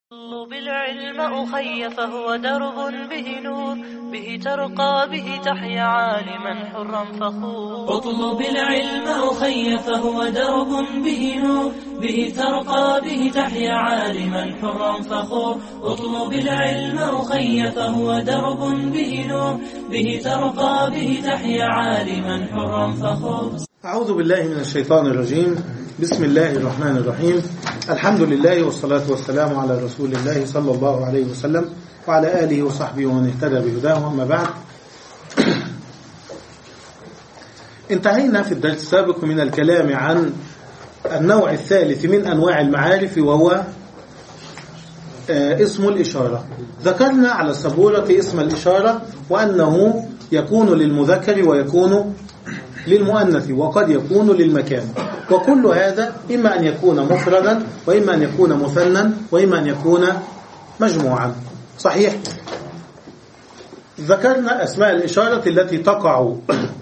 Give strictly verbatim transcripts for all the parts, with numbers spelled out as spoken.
اطلب العلم أخي فهو درب به نور، به ترقى به تحيا عالما حرا فخور. اطلب العلم أخي فهو درب به نور، به ترقى به تحيا عالما حرا فخور. اطلب العلم أخي فهو درب به نور، به ترقى به تحيا عالما حرا فخور. أعوذ بالله من الشيطان الرجيم. بسم الله الرحمن الرحيم. الحمد لله والصلاة والسلام على رسول الله صلى الله عليه وسلم وعلى آله وصحبه ومن اهتدى بهداه. أما بعد، انتهينا في الدرس السابق من الكلام عن النوع الثالث من أنواع المعارف، وهو اسم الإشارة. ذكرنا على السبورة اسم الإشارة وأنه يكون للمذكر ويكون للمؤنث وقد يكون للمكان، وكل هذا إما أن يكون مفردا وإما أن يكون مثنى وإما أن يكون مجموعا. صحيح؟ ذكرنا أسماء الإشارة التي تقع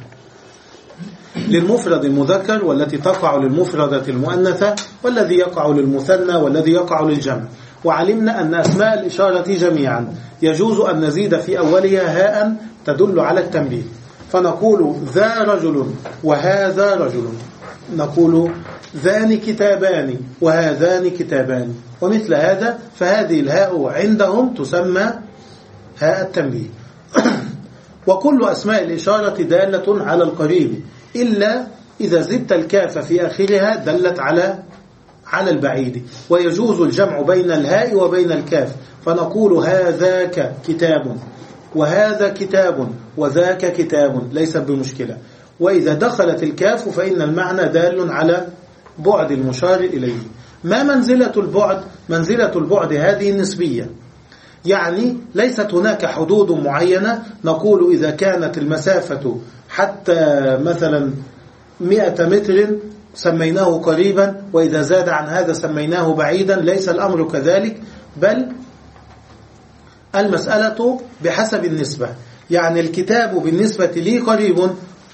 للمفرد المذكر والتي تقع للمفردة المؤنثة والذي يقع للمثنى والذي يقع للجمع، وعلمنا أن أسماء الإشارة جميعا يجوز أن نزيد في أولها هاء تدل على التنبيه، فنقول ذا رجل وهذا رجل، نقول ذان كتابان وهذان كتابان، ومثل هذا. فهذه الهاء عندهم تسمى هاء التنبيه. وكل أسماء الإشارة دالة على القريب، إلا إذا زدت الكاف في آخرها دلت على على البعيد، ويجوز الجمع بين الهاء وبين الكاف، فنقول هذاك كتاب وهذا كتاب وذاك كتاب، ليس بمشكلة. وإذا دخلت الكاف فإن المعنى دال على بعد المشار إليه. ما منزلة البعد؟ منزلة البعد هذه نسبية، يعني ليست هناك حدود معينة نقول إذا كانت المسافة حتى مثلا مئة متر سميناه قريبا، وإذا زاد عن هذا سميناه بعيدا. ليس الأمر كذلك، بل المسألة بحسب النسبة. يعني الكتاب بالنسبة لي قريب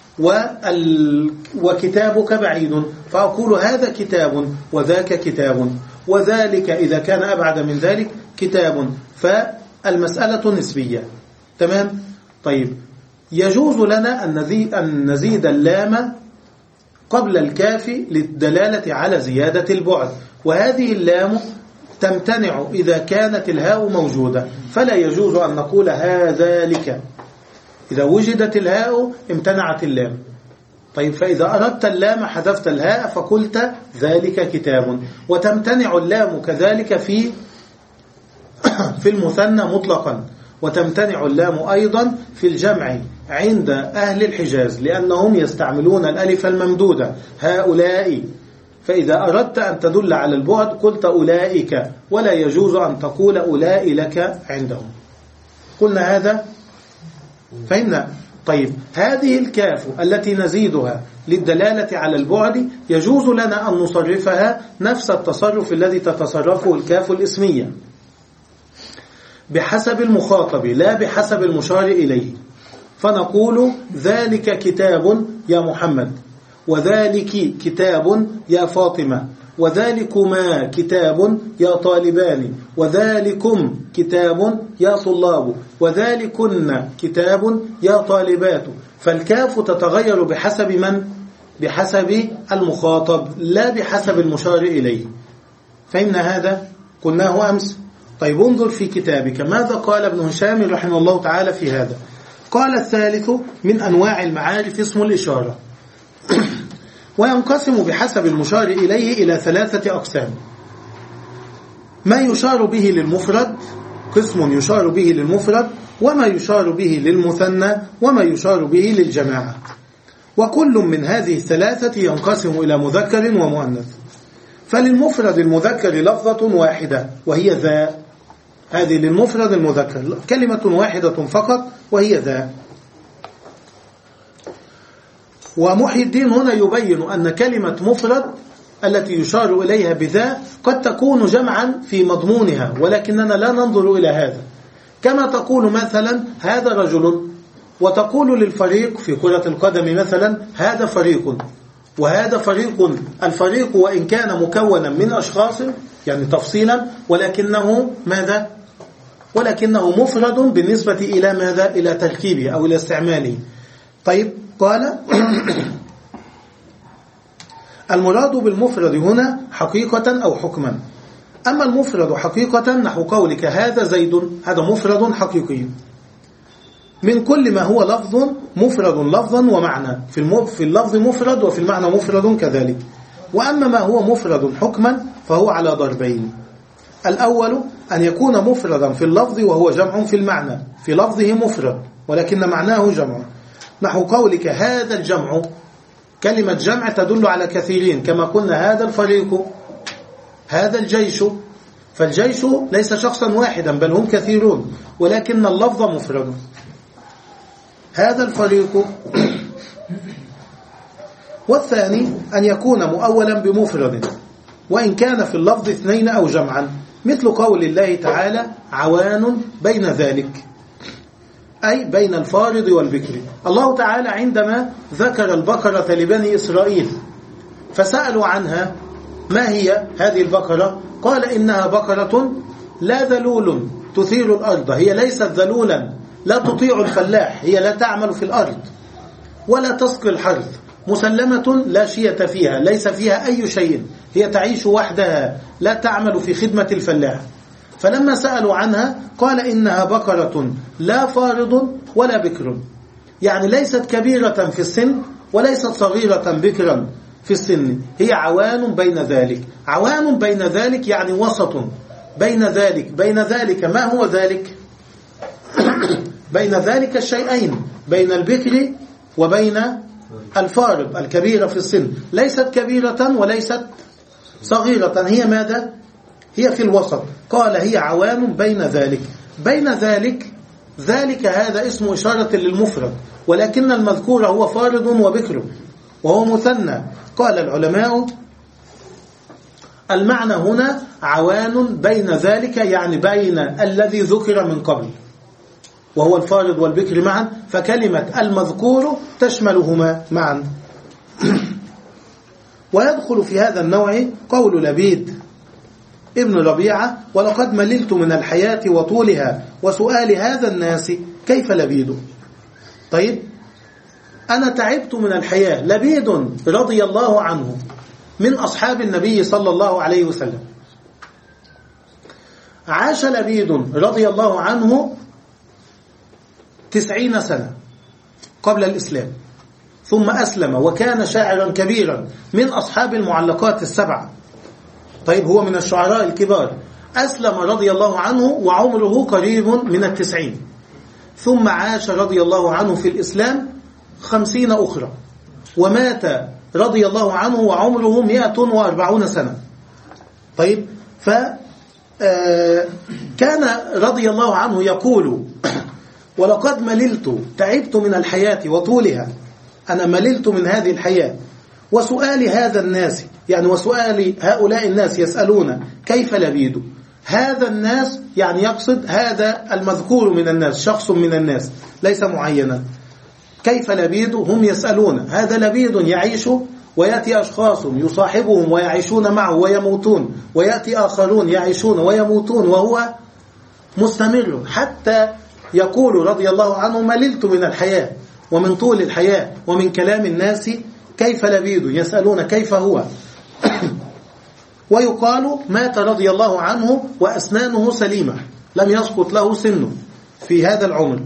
وكتابك بعيد، فأقول هذا كتاب وذاك كتاب، وذلك إذا كان أبعد من ذلك كتاب. فالمسألة نسبية. تمام؟ طيب، يجوز لنا أن نزيد اللام قبل الكاف للدلالة على زيادة البعد، وهذه اللام تمتنع إذا كانت الهاء موجودة، فلا يجوز أن نقول هذلك. إذا وجدت الهاء امتنعت اللام. طيب، فإذا أردت اللام حذفت الهاء فقلت ذلك كتاب. وتمتنع اللام كذلك في في المثنى مطلقا، وتمتنع اللام أيضا في الجمع عند أهل الحجاز، لأنهم يستعملون الألف الممدودة هؤلاء. فإذا أردت أن تدل على البعد قلت أولئك، ولا يجوز أن تقول أولئك عندهم. قلنا هذا؟ فهمنا؟ طيب، هذه الكاف التي نزيدها للدلالة على البعد يجوز لنا أن نصرفها نفس التصرف الذي تتصرفه الكاف الاسمية، بحسب المخاطب لا بحسب المشار إليه. فنقول ذلك كتاب يا محمد، وذلك كتاب يا فاطمة، وذلكما كتاب يا طالبان، وذلكم كتاب يا طلاب، وذلكن كتاب يا طالبات. فالكاف تتغير بحسب من؟ بحسب المخاطب لا بحسب المشار إليه. فهمنا هذا؟ قلناه أمس. طيب، انظر في كتابك ماذا قال ابن هشام رحمه الله تعالى في هذا. قال الثالث من أنواع المعارف اسم الإشارة، وينقسم بحسب المشار إليه إلى ثلاثة أقسام. ما يشار به للمفرد، قسم يشار به للمفرد، وما يشار به للمثنى، وما يشار به للجماعة. وكل من هذه الثلاثة ينقسم إلى مذكر ومؤنث. فللمفرد المذكر لفظة واحدة وهي ذا، هذه للمفرد المذكر كلمة واحدة فقط وهي ذا. ومحي الدين هنا يبين أن كلمة مفرد التي يشار إليها بذا قد تكون جمعا في مضمونها، ولكننا لا ننظر إلى هذا. كما تقول مثلا هذا رجل، وتقول للفريق في كرة القدم مثلا هذا فريق، وهذا فريق. الفريق وإن كان مكونا من أشخاص يعني تفصيلا، ولكنه ماذا؟ ولكنه مفرد بالنسبة إلى ماذا؟ إلى تركيبه أو إلى استعماله. طيب قال المراد بالمفرد هنا حقيقة أو حكما. أما المفرد حقيقة نحو قولك هذا زيد، هذا مفرد حقيقي من كل ما هو لفظ، مفرد لفظا ومعنى، في اللفظ مفرد وفي المعنى مفرد كذلك. وأما ما هو مفرد حكما فهو على ضربين. الأول أن يكون مفردا في اللفظ وهو جمع في المعنى، في لفظه مفرد ولكن معناه جمع، نحو قولك هذا الجمع، كلمة جمع تدل على كثيرين كما قلنا هذا الفريق، هذا الجيش، فالجيش ليس شخصا واحدا بل هم كثيرون ولكن اللفظ مفرد. هذا الفريق. والثاني أن يكون مؤولا بمفرد وإن كان في اللفظ اثنين أو جمعا، مثل قول الله تعالى عوان بين ذلك، أي بين الفارض والبكر. الله تعالى عندما ذكر البقرة لبني إسرائيل فسألوا عنها ما هي هذه البقرة، قال إنها بقرة لا ذلول تثير الأرض، هي ليست ذلولا لا تطيع الفلاح، هي لا تعمل في الأرض ولا تسقي الحرث، مسلمة لا شية فيها، ليس فيها أي شيء، هي تعيش وحدها لا تعمل في خدمة الفلاح. فلما سألوا عنها قال إنها بقرة لا فارض ولا بكر، يعني ليست كبيرة في السن وليست صغيرة بكرا في السن، هي عوان بين ذلك. عوان بين ذلك يعني وسط بين ذلك. بين ذلك ما هو ذلك؟ بين ذلك الشيئين، بين البكر وبين الفارض الكبيرة في السن، ليست كبيرة وليست صغيرة، هي ماذا؟ هي في الوسط. قال هي عوام بين ذلك. بين ذلك، ذلك هذا اسم إشارة للمفرد، ولكن المذكور هو فارض وبكر وهو مثنى. قال العلماء المعنى هنا عوان بين ذلك، يعني بين الذي ذكر من قبل وهو الفارض والبكر معا، فكلمة المذكور تشملهما معا. ويدخل في هذا النوع قول لبيد ابن ربيعة ولقد مللت من الحياة وطولها وسؤال هذا الناس كيف لبيد. طيب أنا تعبت من الحياة. لبيد رضي الله عنه من أصحاب النبي صلى الله عليه وسلم، عاش لبيد رضي الله عنه تسعين سنة قبل الإسلام، ثم أسلم وكان شاعرا كبيرا من أصحاب المعلقات السبعة. طيب هو من الشعراء الكبار، أسلم رضي الله عنه وعمره قريب من التسعين، ثم عاش رضي الله عنه في الإسلام خمسين أخرى، ومات رضي الله عنه وعمره مئة وأربعون سنة. طيب فكان رضي الله عنه يقول ولقد مللت، تعبت من الحياة وطولها، أنا مللت من هذه الحياة، وسؤال هذا الناس، يعني وسؤال هؤلاء الناس يسألون كيف لبيد. هذا الناس يعني يقصد هذا المذكور من الناس، شخص من الناس ليس معينا. كيف لبيد؟ هم يسألون. هذا لبيد يعيش ويأتي أشخاص يصاحبهم ويعيشون معه ويموتون، ويأتي آخرون يعيشون ويموتون، وهو مستمر حتى يقول رضي الله عنه مللت من الحياة ومن طول الحياة ومن كلام الناس كيف لبيد، يسألون كيف هو. ويقال مات رضي الله عنه وأسنانه سليمة، لم يسقط له سن في هذا العمر.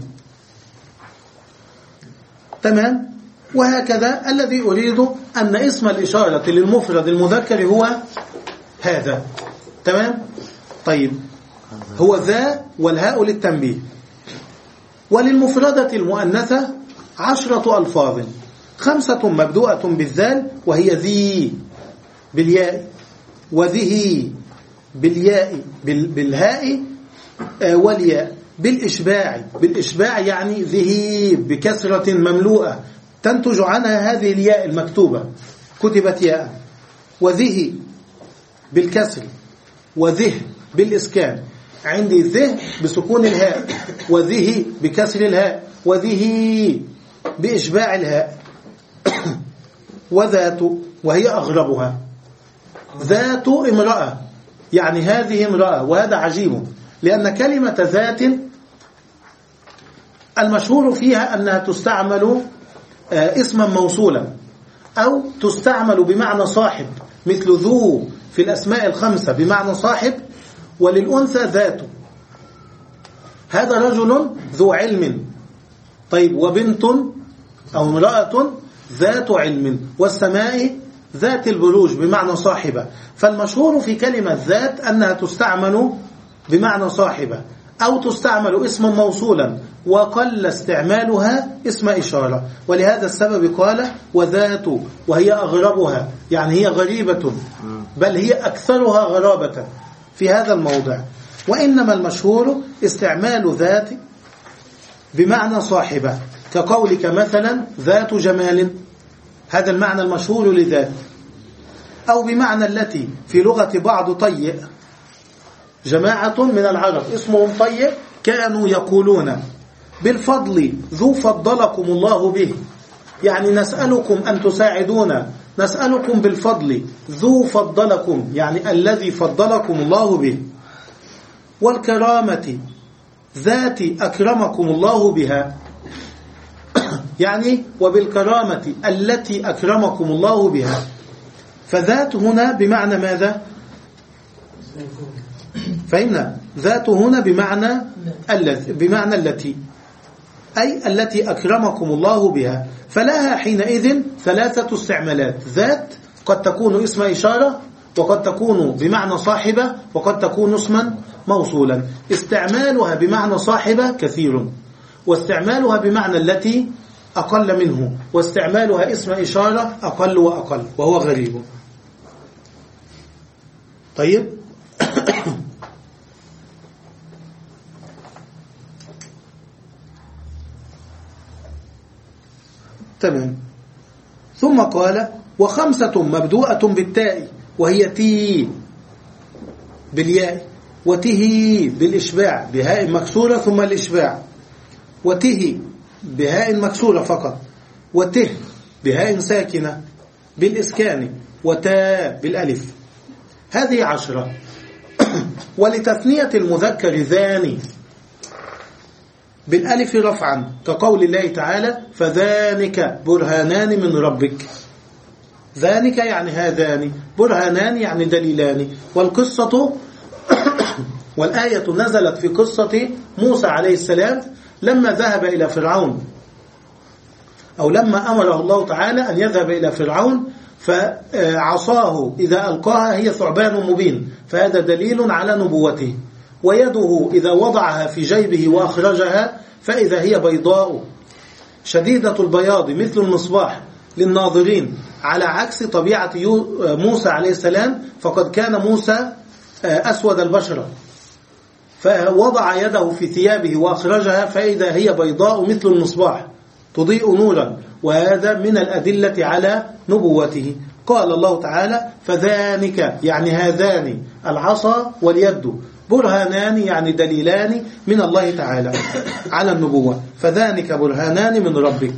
تمام. وهكذا الذي أريد أن اسم الإشارة للمفرد المذكر هو هذا. تمام. طيب هو ذا والهاء للتنبيه. وللمفردة المؤنثة عشرة ألفاظ، خمسة مبدوءة بالذال وهي ذي بالياء، وذه بالياء بالهاء والياء، بالإشباع، بالإشباع يعني ذه بكسرة مملوءة تنتج عنها هذه الياء المكتوبة كتبت ياء، وذه بالكسر، وذه بالإسكان. عندي ذه بسكون الهاء، وذه بكسر الهاء، وذه بإشباع الهاء. وذات وهي أغربها. ذات امرأة يعني هذه امرأة، وهذا عجيب لأن كلمة ذات المشهور فيها أنها تستعمل اسما موصولا أو تستعمل بمعنى صاحب، مثل ذو في الأسماء الخمسة بمعنى صاحب، وللأنثى ذات. هذا رجل ذو علم. طيب وبنت أو امرأة ذات علم، والسماء ذات البروج بمعنى صاحبة. فالمشهور في كلمة ذات أنها تستعمل بمعنى صاحبة أو تستعمل اسما موصولا، وقل استعمالها اسم إشارة. ولهذا السبب قال وذات وهي أغربها، يعني هي غريبة، بل هي أكثرها غرابة في هذا الموضع. وإنما المشهور استعمال ذات بمعنى صاحبة، كقولك مثلا ذات جمال، هذا المعنى المشهور لذات. أو بمعنى التي في لغة بعض طيء، جماعة من العرب اسمهم طيء كانوا يقولون بالفضل ذو فضلكم الله به، يعني نسألكم أن تساعدونا، نسألكم بالفضل ذو فضلكم، يعني الذي فضلكم الله به. والكرامة ذات أكرمكم الله بها، يعني وبالكرامة التي أكرمكم الله بها. فذات هنا بمعنى ماذا؟ فإن ذات هنا بمعنى الذي، بمعنى التي، أي التي أكرمكم الله بها. فلها حينئذ ثلاثة استعمالات. ذات قد تكون اسم إشارة، وقد تكون بمعنى صاحبة، وقد تكون اسما موصولا. استعمالها بمعنى صاحبة كثير، واستعمالها بمعنى التي أقل منه، واستعمالها اسم إشارة أقل وأقل، وهو غريب. طيب تمام. ثم قال وخمسة مبدوءة بالتاء، وهي تي بالياء، وته بالإشباع بهاء مكسورة ثم الإشباع، وته بهاء مكسورة فقط، وته بهاء ساكنة بالإسكان، وتاء بالألف. هذه عشرة. ولتثنية المذكر ذاني بالألف رفعا، كقول الله تعالى فذانك برهانان من ربك. ذانك يعني هذان، برهانان يعني دليلان. والقصة والآية نزلت في قصة موسى عليه السلام لما ذهب إلى فرعون، أو لما أمره الله تعالى أن يذهب إلى فرعون، فعصاه إذا ألقاها هي ثعبان مبين، فهذا دليل على نبوته. ويده إذا وضعها في جيبه وأخرجها فإذا هي بيضاء شديدة البياض مثل المصباح للناظرين، على عكس طبيعة موسى عليه السلام، فقد كان موسى أسود البشرة، فوضع يده في ثيابه وأخرجها فإذا هي بيضاء مثل المصباح تضيء نورا، وهذا من الأدلة على نبوته. قال الله تعالى فذانك يعني هذان العصا واليد، برهانان يعني دليلان من الله تعالى على النبوة. فذانك برهانان من ربك.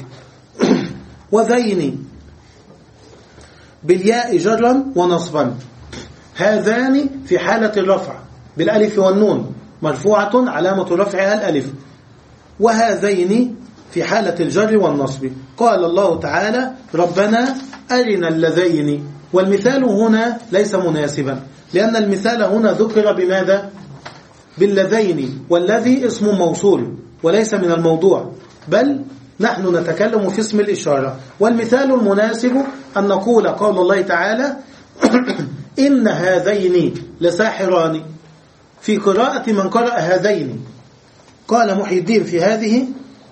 وذين بالياء جرا ونصبا، هذان في حالة الرفع بالألف والنون مرفوعة علامة رفعها الألف، وهذين في حالة الجر والنصب. قال الله تعالى ربنا أرنا اللذين، والمثال هنا ليس مناسبا، لأن المثال هنا ذكر بماذا؟ باللذين، والذي اسم موصول وليس من الموضوع، بل نحن نتكلم في اسم الإشارة. والمثال المناسب أن نقول قول الله تعالى إن هذين لساحران، في قراءة من قرأ هذين. قال محي الدين في هذه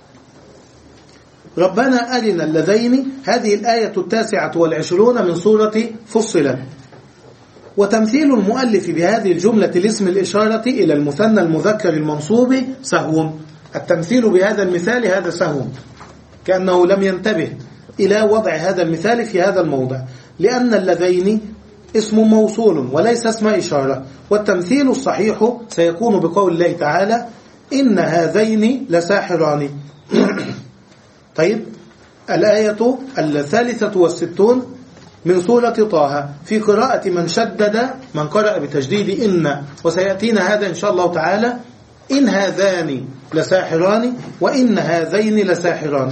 ربنا أرنا اللذين، هذه الآية التاسعة والعشرون من سورة فصلت. وتمثيل المؤلف بهذه الجملة الاسم الإشارة إلى المثنى المذكر المنصوب سهو. التمثيل بهذا المثال هذا سهو، كأنه لم ينتبه إلى وضع هذا المثال في هذا الموضع، لأن اللذين اسم موصول وليس اسم إشارة. والتمثيل الصحيح سيكون بقول الله تعالى إن هذين لساحران. طيب الآية الثالثة والستون من سورة طه في قراءة من شدد، من قرأ بتجديد إن، وسيأتينا هذا إن شاء الله تعالى. إن هذان لساحران وإن هذين لساحران.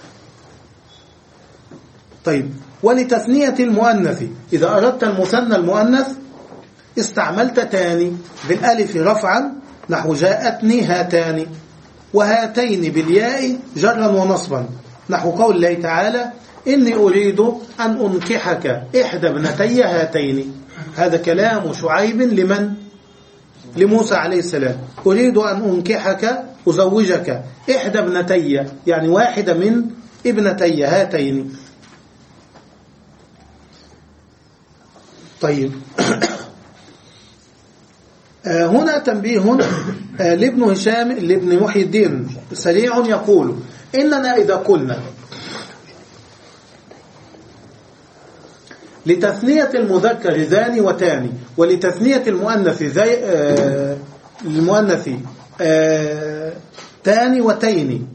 طيب، ولتثنية المؤنث إذا أردت المثنى المؤنث استعملت تاني بالألف رفعا نحو جاءتني هاتان، وهاتين بالياء جرا ونصبا نحو قول الله تعالى إني أريد أن أنكحك إحدى ابنتي هاتين. هذا كلام شعيب لمن؟ لموسى عليه السلام. أريد أن أنكحك أزوجك إحدى ابنتي، يعني واحدة من ابنتي هاتين. طيب هنا تنبيه لابن هشام لابن محي الدين سريع يقول إننا إذا قلنا لتثنية المذكر ذاني وتاني ولتثنية المؤنث ذي آه المؤنث آه تاني وتيني،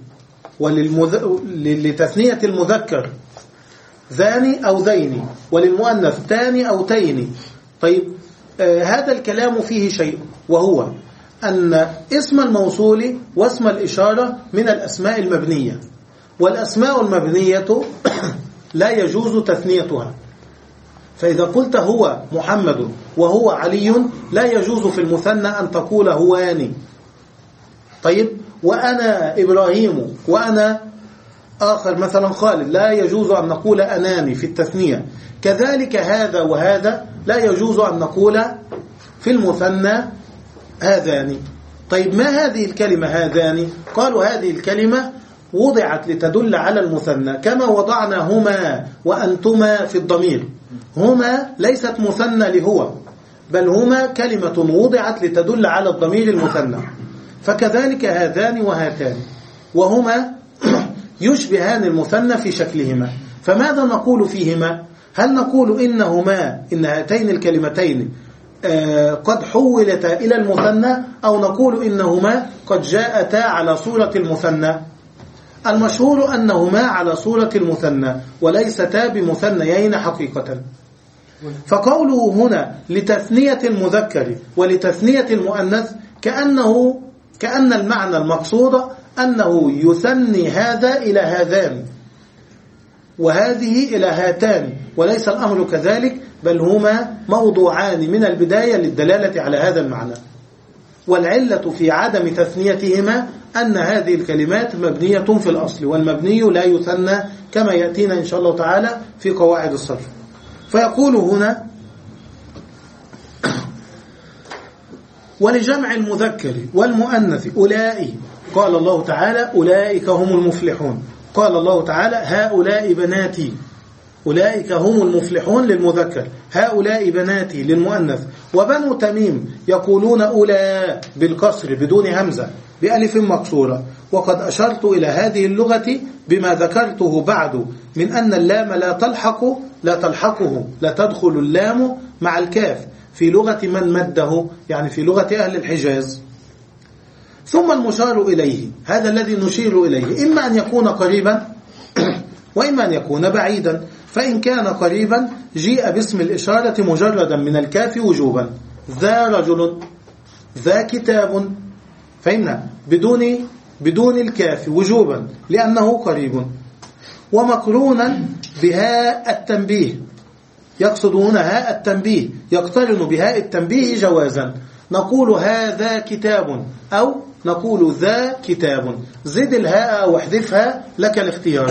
ولتثنية المذكر ذاني أو ذيني وللمؤنث تاني أو تيني. طيب آه هذا الكلام فيه شيء، وهو أن اسم الموصول واسم الإشارة من الأسماء المبنية، والأسماء المبنية لا يجوز تثنيتها. فإذا قلت هو محمد وهو علي لا يجوز في المثنى أن تقول هواني. طيب، وأنا إبراهيم وأنا آخر مثلا خالد لا يجوز أن نقول أناني في التثنية. كذلك هذا وهذا لا يجوز أن نقول في المثنى هذان. طيب، ما هذه الكلمة هذان؟ قالوا هذه الكلمة وضعت لتدل على المثنى كما وضعنا هما وأنتما في الضمير. هما ليست مثنى لهو، بل هما كلمة وضعت لتدل على الضمير المثنى. فكذلك هذان وهاتان، وهما يشبهان المثنى في شكلهما. فماذا نقول فيهما؟ هل نقول إنهما إن هاتين الكلمتين قد حولتا إلى المثنى، أو نقول إنهما قد جاءتا على صورة المثنى؟ المشهور أنهما على صورة المثنى وليستا بمثنيين حقيقة. فقوله هنا لتثنية المذكر ولتثنية المؤنث كأنه كأن المعنى المقصود أنه يثني هذا إلى هذان وهذه إلى هاتان، وليس الأمر كذلك، بل هما موضوعان من البداية للدلالة على هذا المعنى. والعلة في عدم تثنيتهما أن هذه الكلمات مبنية في الأصل، والمبني لا يثنى كما يأتينا إن شاء الله تعالى في قواعد الصرف. فيقول هنا ولجمع المذكر والمؤنث أولئك، قال الله تعالى أولئك هم المفلحون. قال الله تعالى هؤلاء بناتي، أولئك هم المفلحون للمذكر، هؤلاء بناتي للمؤنث. وبنو تميم يقولون أولى بالكسر بدون همزة بألف مكسورة. وقد أشرت إلى هذه اللغة بما ذكرته بعد من أن اللام لا تلحق لا تلحقه لا تدخل اللام مع الكاف في لغة من مده، يعني في لغة أهل الحجاز. ثم المشار إليه، هذا الذي نشير إليه إما أن يكون قريبا وإما أن يكون بعيدا. فإن كان قريبا جيء باسم الإشارة مجردا من الكاف وجوبا، ذا رجل، ذا كتاب، فإن بدون بدون الكاف وجوبا لأنه قريب. ومقرونا بهاء التنبيه، يقصد هنا هاء التنبيه، يقترن بهاء التنبيه جوازا. نقول هذا كتاب أو نقول ذا كتاب، زد الهاء أو احذفها، لك الاختيار.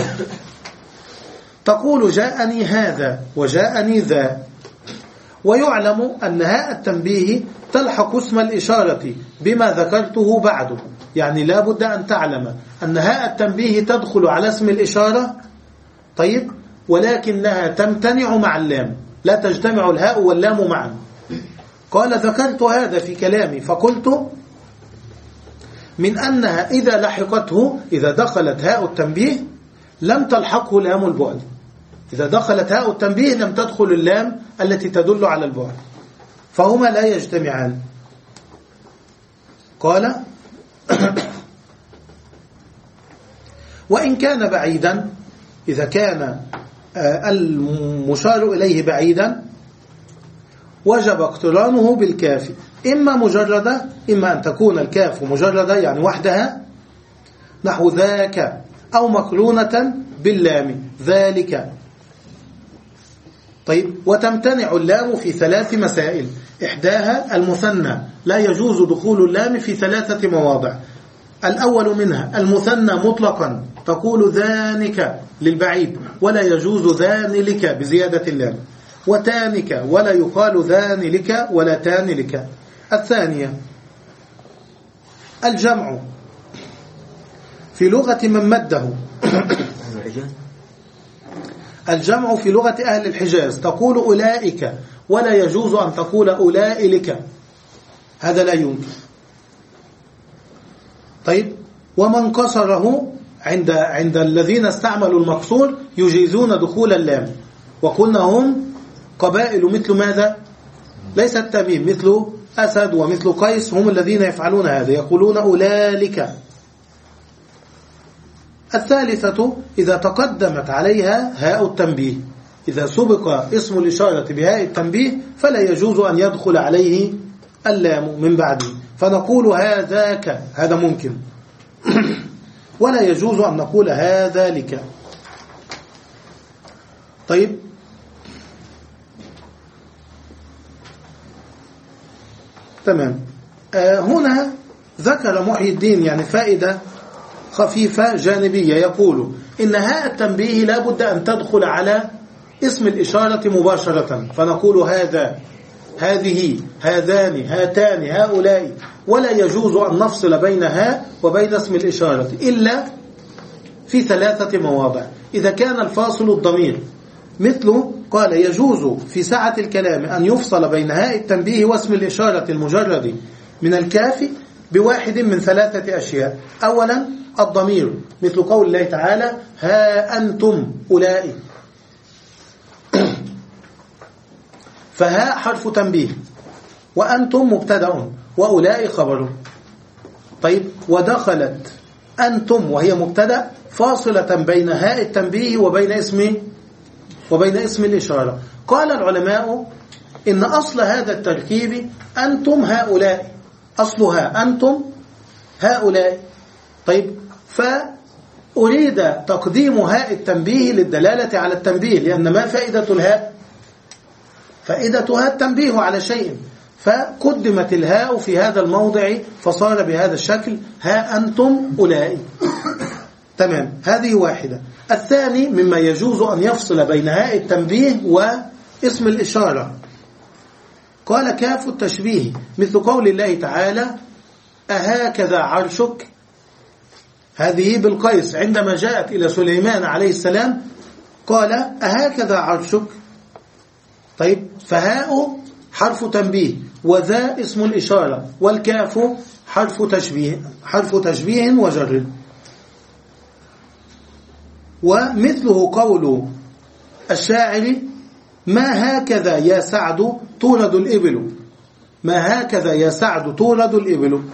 تقول جاءني هذا وجاءني ذا. ويعلم أن هاء التنبيه تلحق اسم الإشارة بما ذكرته بعد، يعني لا بد أن تعلم أن هاء التنبيه تدخل على اسم الإشارة. طيب، ولكنها تمتنع مع اللام، لا تجتمع الهاء واللام معا. قال ذكرت هذا في كلامي فقلت من أنها إذا لحقته، إذا دخلت هاء التنبيه لم تلحقه لام البعد. إذا دخلت هاء التنبيه لم تدخل اللام التي تدل على البعد، فهما لا يجتمعان. قال وإن كان بعيدا إذا كان المشار إليه بعيدا وجب اقترانه بالكاف، إما مجردة، إما أن تكون الكاف مجردة يعني وحدها نحو ذاك، أو مقرونة باللام ذلك. طيب، وتمتنع اللام في ثلاث مسائل، إحداها المثنى، لا يجوز دخول اللام في ثلاثة مواضع. الأول منها المثنى مطلقا، تقول ذانك للبعيد ولا يجوز ذان لك بزيادة اللام، وتانك ولا يقال ذان لك ولا تان لك. الثانية الجمع في لغة من مده الجمع في لغة أهل الحجاز، تقول أولئك ولا يجوز أن تقول أولئك، هذا لا يمكن. طيب، ومن قصره عند عند الذين استعملوا المقصور يجيزون دخول اللام، وقلنا هم قبائل مثل ماذا؟ ليس التميم، مثل أسد ومثل قيس، هم الذين يفعلون هذا، يقولون أولئك. الثالثة إذا تقدمت عليها هاء التنبيه، إذا سبق اسم الإشارة بهاء التنبيه فلا يجوز أن يدخل عليه اللام من بعده، فنقول هذاك، هذا ممكن ولا يجوز أن نقول هذا لك. طيب، تمام. آه هنا ذكر محي الدين يعني فائدة خفيفة جانبية، يقول إن هاء التنبيه لا بد أن تدخل على اسم الإشارة مباشرة، فنقول هذا، هذه، هذان، هاتان، هؤلاء، ولا يجوز أن نفصل بين هاء وبين اسم الإشارة إلا في ثلاثة مواضع. إذا كان الفاصل الضمير، مثل قال يجوز في سعة الكلام أن يفصل بين هاء التنبيه واسم الإشارة المجرد من الكاف بواحد من ثلاثة أشياء. أولا الضمير، مثل قول الله تعالى ها أنتم أولئك، فها حرف تنبيه، وأنتم مبتدأ، وأولئك خبر. طيب، ودخلت أنتم وهي مبتدأ فاصلة بين هاء التنبيه وبين اسم وبين اسم الإشارة. قال العلماء إن أصل هذا التركيب أنتم هؤلاء، أصلها أنتم هؤلاء. طيب، فأريد تقديم هاء التنبيه للدلالة على التنبيه، لأن ما فائدة الهاء؟ فائدتها التنبيه على شيء، فقدمت الهاء في هذا الموضع فصار بهذا الشكل ها أنتم أولئك. تمام، هذه واحدة. الثاني مما يجوز أن يفصل بين هاء التنبيه واسم الإشارة، قال كاف التشبيه، مثل قول الله تعالى أهكذا عرشك، هذه بالقيس عندما جاءت إلى سليمان عليه السلام قال أهكذا عرشك. طيب، فهاء حرف تنبيه، وذا اسم الإشارة، والكاف حرف تشبيه حرف تشبيه وجر. ومثله قول الشاعر ما هكذا يا سعد تولد الإبل، ما هكذا يا سعد تولد الإبل.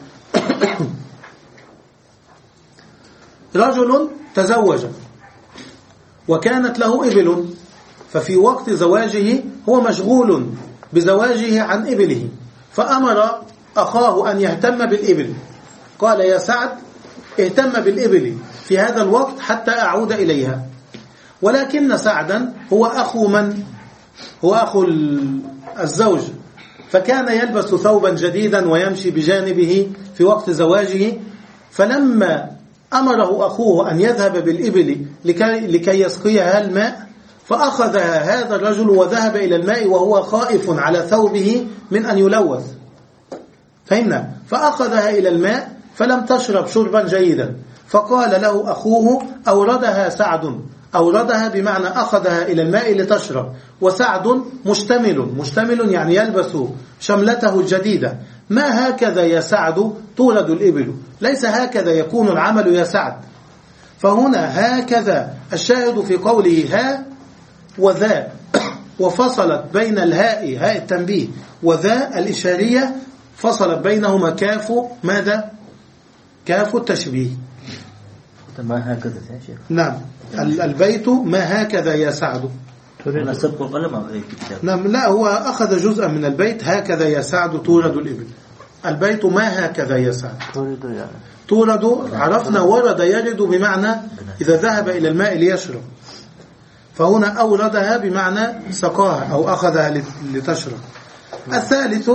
رجل تزوج وكانت له إبل، ففي وقت زواجه هو مشغول بزواجه عن إبله، فأمر أخاه أن يهتم بالإبل، قال يا سعد اهتم بالإبل في هذا الوقت حتى أعود إليها. ولكن سعدا هو أخو من؟ هو أخو الزوج، فكان يلبس ثوبا جديدا ويمشي بجانبه في وقت زواجه، فلما أمره أخوه أن يذهب بالإبل لكي, لكي يسقيها الماء، فأخذها هذا الرجل وذهب إلى الماء وهو خائف على ثوبه من أن يلوث، فهمنا؟ فأخذها إلى الماء فلم تشرب شربا جيدا، فقال له أخوه أوردها سعد، أوردها بمعنى أخذها إلى الماء لتشرب، وسعد مشتمل، مشتمل يعني يلبس شملته الجديدة. ما هكذا يا سعد تولد الإبل، ليس هكذا يكون العمل يا سعد. فهنا هكذا الشاهد في قوله ها وذا، وفصلت بين الهاء هاء التنبيه وذا الإشارية، فصلت بينهما كاف ماذا؟ كاف التشبيه. ما هكذا يا شيخ. نعم البيت ما هكذا يا سعد. أنا سبق القلم أو أي كتاب. نعم لا هو أخذ جزءا من البيت هكذا يا سعد تورد الإبل. البيت ما هكذا يا سعد تورد يعني تورد عرفنا ورد يرد بمعنى إذا ذهب إلى الماء ليشرب، فهنا أوردها بمعنى سقاها أو أخذها لتشرب. الثالث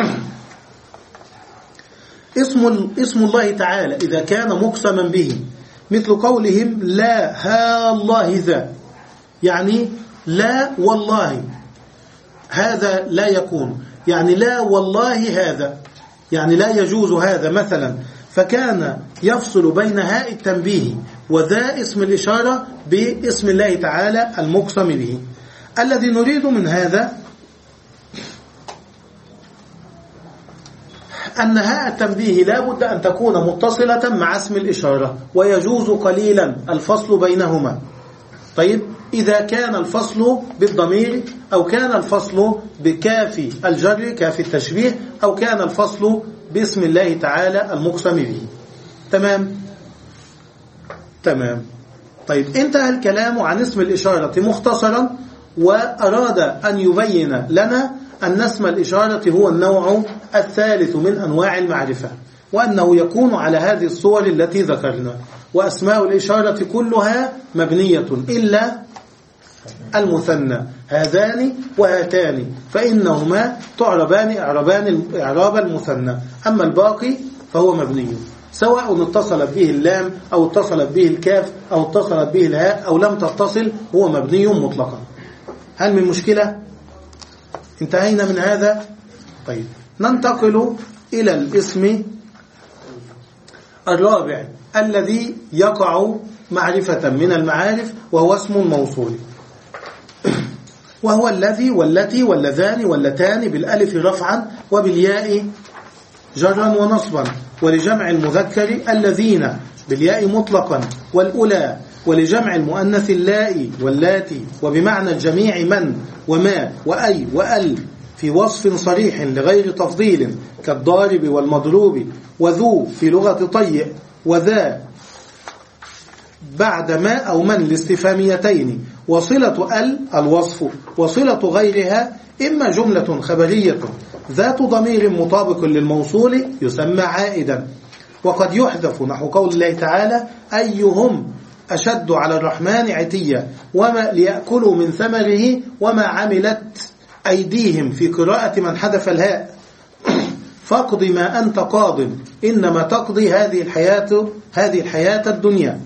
اسم اسم الله تعالى إذا كان مقسما به، مثل قولهم لا ها الله ذا، يعني لا والله هذا لا يكون، يعني لا والله هذا، يعني لا يجوز هذا مثلا. فكان يفصل بين هاء التنبيه وذا اسم الإشارة باسم الله تعالى المقسم به. الذي نريد من هذا أن هاء التنبيه لا بد أن تكون متصلة مع اسم الإشارة، ويجوز قليلا الفصل بينهما. طيب إذا كان الفصل بالضمير أو كان الفصل بكاف الجر كاف التشبيه أو كان الفصل باسم الله تعالى المقسم به. تمام تمام. طيب انتهى الكلام عن اسم الإشارة مختصرا، وأراد أن يبين لنا أن اسم الإشارة هو النوع الثالث من أنواع المعرفة، وأنه يكون على هذه الصور التي ذكرنا. وأسماء الإشارة كلها مبنية إلا المثنى هذان وهاتان، فإنهما تعربان إعرابان إعراب المثنى، أما الباقي فهو مبني، سواء اتصلت به اللام أو اتصلت به الكاف أو اتصلت به الهاء أو لم تتصل، هو مبني مطلقا. هل من مشكلة؟ انتهينا من هذا. طيب ننتقل إلى الاسم الرابع الذي يقع معرفة من المعارف، وهو اسم الموصول، وهو الذي والتي واللذان واللتان بالألف رفعا وبالياء جرا ونصبا، ولجمع المذكر الذين بالياء مطلقا والأولى، ولجمع المؤنث اللائي واللاتي، وبمعنى الجميع من وما وأي وأل في وصف صريح لغير تفضيل كالضارب والمضروب، وذو في لغة طيء، وذا بعد ما أو من الاستفهاميتين، وصلة ال الوصف، وصلة غيرها إما جملة خبرية ذات ضمير مطابق للموصول يسمى عائدا. وقد يحذف نحو قول الله تعالى أيهم أشد على الرحمن عتيا وما ليأكلوا من ثمره وما عملت أيديهم في قراءة من حذف الهاء فاقض ما أنت قاض إنما تقضي هذه الحياة هذه الحياة الدنيا.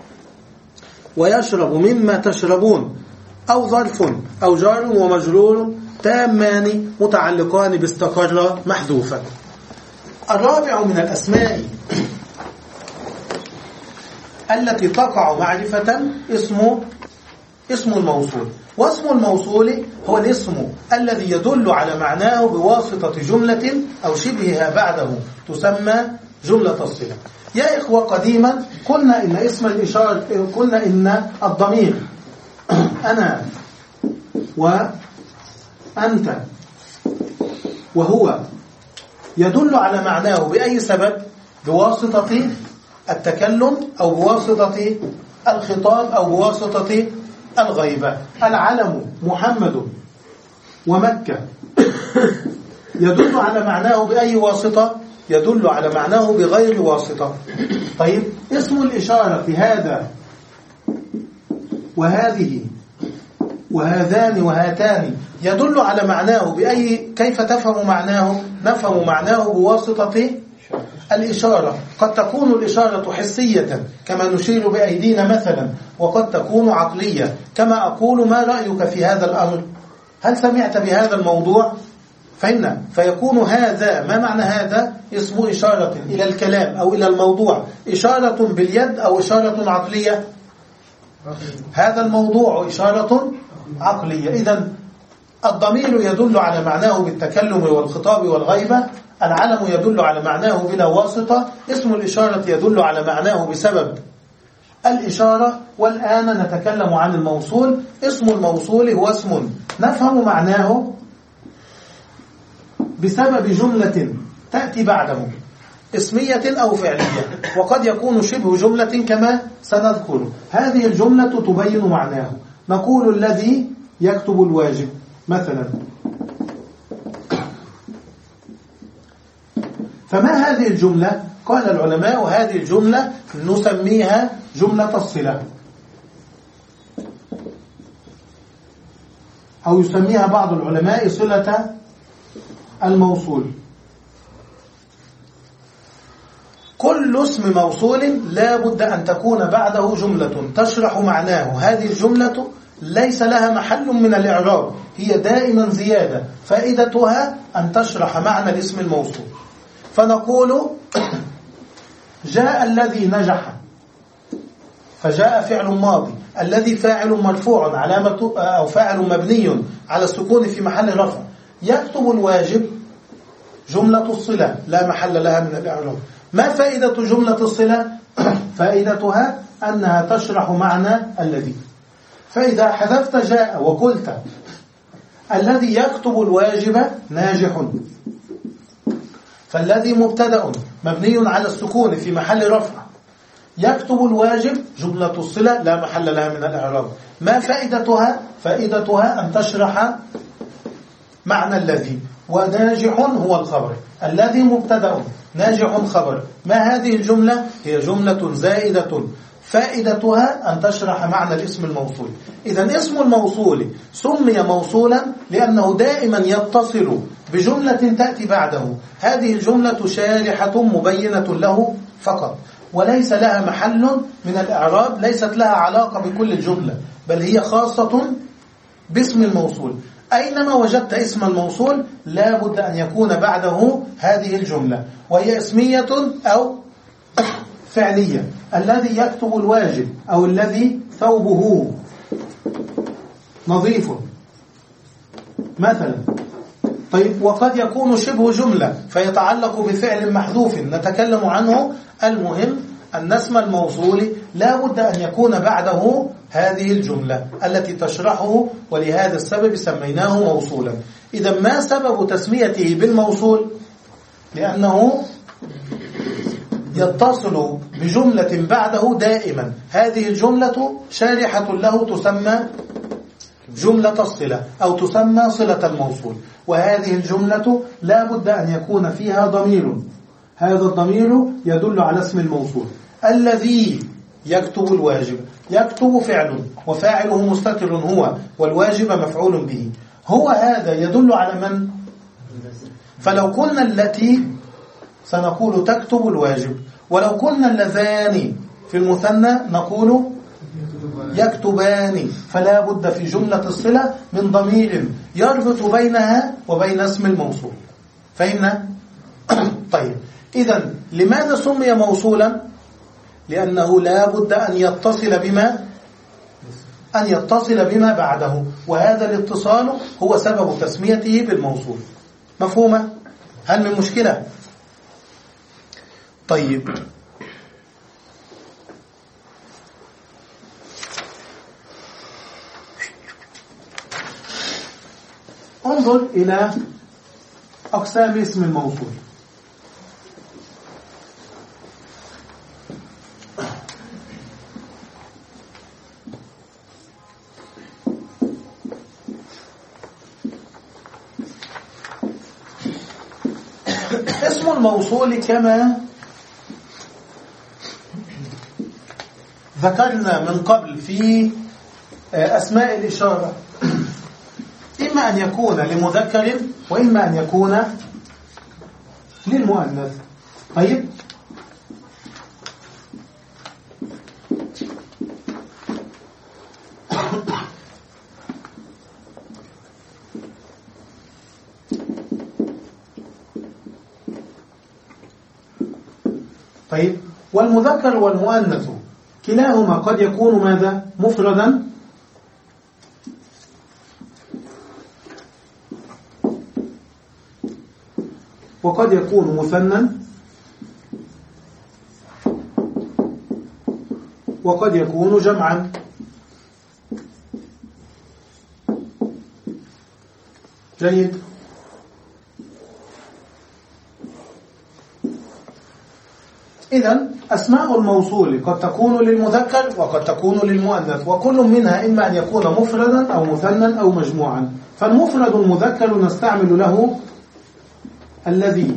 ويشرب مما تشربون أو ظرف أو جار ومجرور تامان متعلقان باستقر محذوفا. الرابع من الأسماء التي تقع معرفة اسم اسم الموصول. واسم الموصول هو الاسم الذي يدل على معناه بواسطة جملة أو شبهها بعده تسمى جملة الصلة. يا إخوة قديما قلنا إن اسم الإشارة قلنا إن الضمير أنا وأنت وهو يدل على معناه بأي سبب؟ بواسطة التكلم أو بواسطة الخطاب أو بواسطة الغيبة. العلم محمد ومكة يدل على معناه بأي واسطة؟ يدل على معناه بغير واسطة. طيب اسم الإشارة هذا وهذه وهذان وهاتان يدل على معناه بأي كيف تفهم معناه؟ نفهم معناه بواسطة الإشارة. قد تكون الإشارة حسية كما نشير بأيدينا مثلا، وقد تكون عقلية كما أقول ما رأيك في هذا الأمر؟ هل سمعت بهذا الموضوع؟ فإن فيكون هذا ما معنى هذا؟ اسم إشارة إلى الكلام أو إلى الموضوع، إشارة باليد أو إشارة عقلية؟ هذا الموضوع إشارة عقلية. إذن الضمير يدل على معناه بالتكلم والخطاب والغيبة، العلم يدل على معناه بلا واسطة، اسم الإشارة يدل على معناه بسبب الإشارة. والآن نتكلم عن الموصول. اسم الموصول هو اسم نفهم معناه بسبب جملة تأتي بعده. اسمية أو فعلية، وقد يكون شبه جملة كما سنذكر. هذه الجملة تبين معناه. نقول الذي يكتب الواجب مثلا. فما هذه الجملة؟ قال العلماء هذه الجملة نسميها جملة الصلة، أو يسميها بعض العلماء صلة الموصول. كل اسم موصول لا بد أن تكون بعده جملة تشرح معناه. هذه الجملة ليس لها محل من الإعراب، هي دائما زيادة، فائدتها أن تشرح معنى الاسم الموصول. فنقول جاء الذي نجح، فجاء فعل ماضي، الذي فاعل مرفوع علامة أو فاعل مبني على السكون في محل رفع. يكتب الواجب جملة الصلة لا محل لها من الإعراب. ما فائدة جملة الصلة؟ فائدتها أنها تشرح معنى الذي. فإذا حذفت جاء وقلت الذي يكتب الواجب ناجح، فالذي مبتدأ مبني على السكون في محل رفع، يكتب الواجب جملة الصلة لا محل لها من الإعراب. ما فائدتها؟ فائدتها أن تشرح معنى الذي، وناجح هو الخبر، الذي مبتدأ، ناجح خبر. ما هذه الجملة؟ هي جملة زائدة فائدتها أن تشرح معنى الاسم الموصول. إذن اسم الموصول سمي موصولا لأنه دائما يتصل بجملة تأتي بعده. هذه الجملة شارحة مبينة له فقط، وليس لها محل من الإعراب، ليست لها علاقة بكل الجملة، بل هي خاصة باسم الموصول. أينما وجدت اسم الموصول لا بد أن يكون بعده هذه الجملة، وهي اسمية أو فعلية. الذي يكتب الواجب، أو الذي ثوبه نظيف مثلا. طيب، وقد يكون شبه جملة فيتعلق بفعل محذوف نتكلم عنه. المهم أن اسم الموصول لا بد أن يكون بعده هذه الجملة التي تشرحه، ولهذا السبب سميناه موصولا. إذا ما سبب تسميته بالموصول؟ لأنه يتصل بجملة بعده دائما. هذه الجملة شارحة له تسمى جملة الصلة، أو تسمى صلة الموصول. وهذه الجملة لا بد أن يكون فيها ضمير، هذا الضمير يدل على اسم الموصول. الذي يكتب الواجب، يكتب فعل وفاعله مستتر هو، والواجب مفعول به. هو هذا يدل على من؟ فلو كنا التي سنقول تكتب الواجب، ولو كنا اللذان في المثنى نقول يكتبان. فلا بد في جملة الصلة من ضمير يربط بينها وبين اسم الموصول. فهمنا؟ طيب، إذن لماذا سمي موصولا؟ لأنه لا بد أن يتصل بما أن يتصل بما بعده، وهذا الاتصال هو سبب تسميته بالموصول. مفهومة؟ هل من مشكلة؟ طيب، انظر إلى أقسام اسم الموصول. اسم الموصول كما ذكرنا من قبل في أسماء الإشارة، إما أن يكون لمذكر وإما أن يكون للمؤنث. طيب، طيب والمذكر والمؤنث كلاهما قد يكون ماذا؟ مفردا وقد يكون مثنى وقد يكون جمعا. جيد. إذن أسماء الموصول قد تكون للمذكر وقد تكون للمؤنث، وكل منها إما أن يكون مفردا أو مثنى أو مجموعا. فالمفرد المذكر نستعمل له الذي،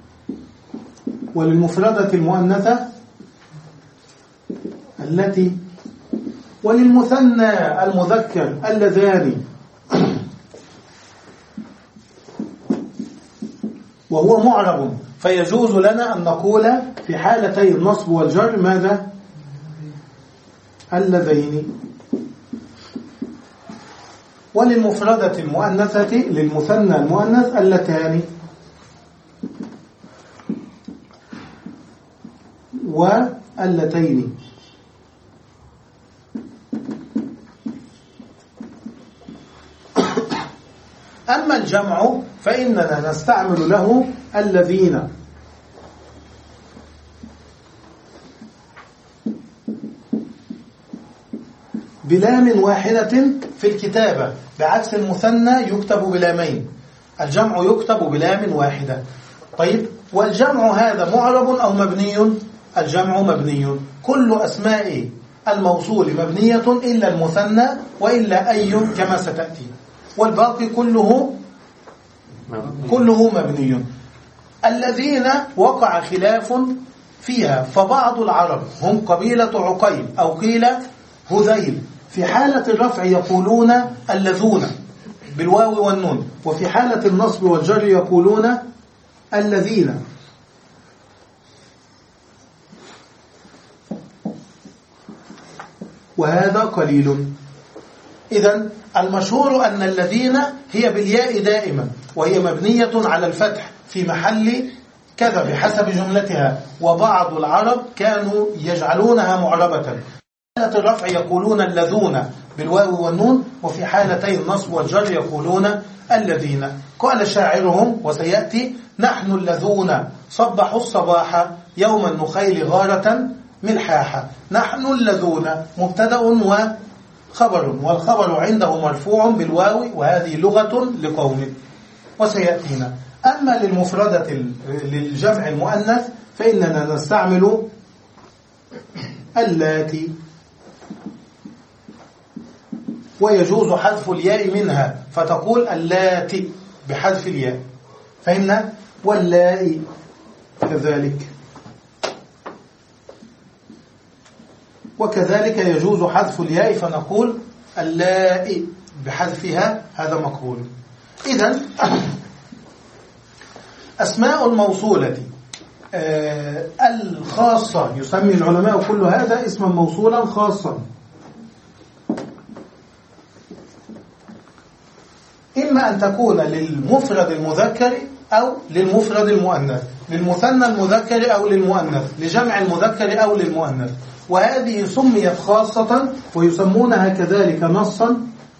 وللمفردة المؤنثة التي، وللمثنى المذكر اللذان، وهو معرب، فيجوز لنا أن نقول في حالتي النصب والجر ماذا؟ اللذين. وللمفردة المؤنثة للمثنى المؤنث اللتان، واللتين. أما الجمع فإننا نستعمل له الذين، بلام واحدة في الكتابة، بعكس المثنى يكتب بلامين، الجمع يكتب بلام واحدة. طيب، والجمع هذا معرب أو مبني؟ الجمع مبني. كل أسماء الموصول مبنية إلا المثنى وإلا أي كما ستأتي، والباقي كله كله مبني. الذين وقع خلاف فيها، فبعض العرب هم قبيلة عقيل أو قيل هذيل، في حالة الرفع يقولون اللذون بالواو والنون، وفي حالة النصب والجر يقولون الذين. وهذا قليل. إذن المشهور أن الذين هي بالياء دائما، وهي مبنية على الفتح في محل كذا بحسب جملتها، وبعض العرب كانوا يجعلونها معربة. في حالة الرفع يقولون اللذون بالواو والنون، وفي حالتي النصب والجر يقولون الذين. قال شاعرهم وسيأتي: نحن اللذون صبحوا الصباح يوم النخيل غارة ملحاحة. نحن اللذون مبتدأ وخبر، والخبر عنده مرفوع بالواو، وهذه لغة لقوم، وسيأتينا. أما للمفردة للجمع المؤنث فإننا نستعمل اللاتي، ويجوز حذف الياء منها، فتقول اللاتي بحذف الياء، فهمنا؟ واللائي كذلك. وكذلك يجوز حذف الياء، فنقول اللائي بحذفها، هذا مقبول. إذن أسماء الموصولة آه الخاصة، يسمي العلماء كل هذا اسما موصولا خاصا، إما أن تكون للمفرد المذكر أو للمفرد المؤنث، للمثنى المذكر أو للمؤنث، لجمع المذكر أو للمؤنث. وهذه سميت خاصة، ويسمونها كذلك نصا.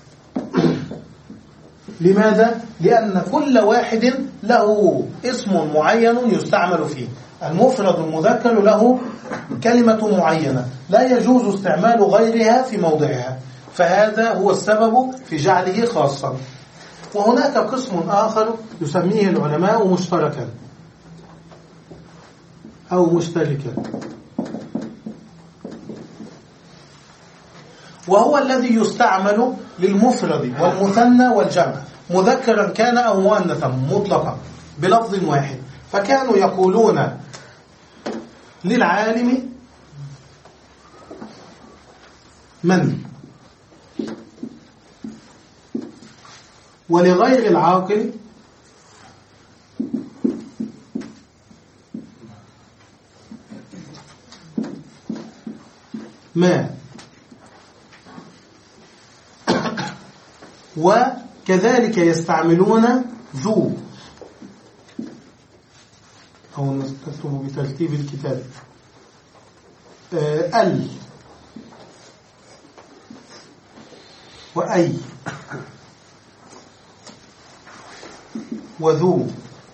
لماذا؟ لأن كل واحد له اسم معين يستعمل فيه. المفرد المذكر له كلمة معينة لا يجوز استعمال غيرها في موضعها، فهذا هو السبب في جعله خاصا. وهناك قسم آخر يسميه العلماء مشتركا أو مشتركا، وهو الذي يستعمل للمفرد والمثنى والجمع، مذكرا كان أو مؤنثا مطلقا بلفظ واحد. فكانوا يقولون للعالم من، ولغير العاقل ما، وكذلك يستعملون ذو، أو نكتب بترتيب الكتاب آه ال وأي وذو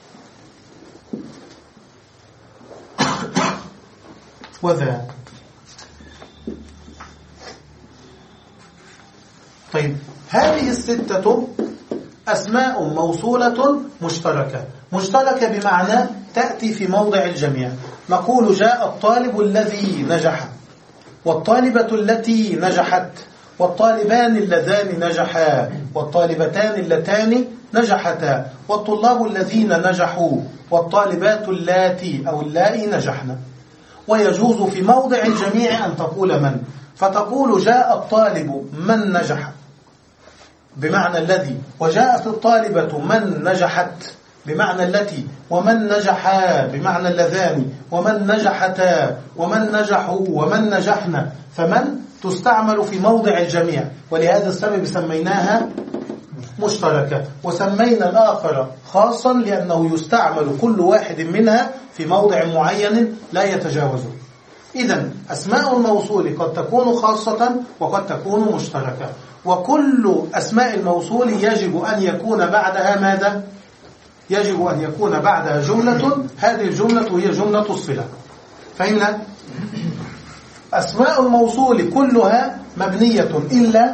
وذا. طيب، هذه الستة أسماء موصولة مشتركة، مشتركة بمعنى تأتي في موضع الجميع. نقول جاء الطالب الذي نجح، والطالبة التي نجحت، والطالبان اللذان نجحا، والطالبتان اللتان نجحتا، والطلاب الذين نجحوا، والطالبات اللاتي أو اللائي نجحنا. ويجوز في موضع الجميع أن تقول من، فتقول جاء الطالب من نجح بمعنى الذي، وجاءت الطالبة من نجحت بمعنى التي، ومن نجحا بمعنى اللذان، ومن نجحتا، ومن نجحوا، ومن نجحنا. فمن تستعمل في موضع الجميع، ولهذا السبب سميناها مشتركة، وسمينا الآخر خاصا لأنه يستعمل كل واحد منها في موضع معين لا يتجاوزه. إذن أسماء الموصول قد تكون خاصة وقد تكون مشتركة، وكل أسماء الموصول يجب أن يكون بعدها ماذا؟ يجب أن يكون بعدها جملة، هذه الجملة هي جملة الصلة. فهمنا؟ أسماء الموصول كلها مبنية إلا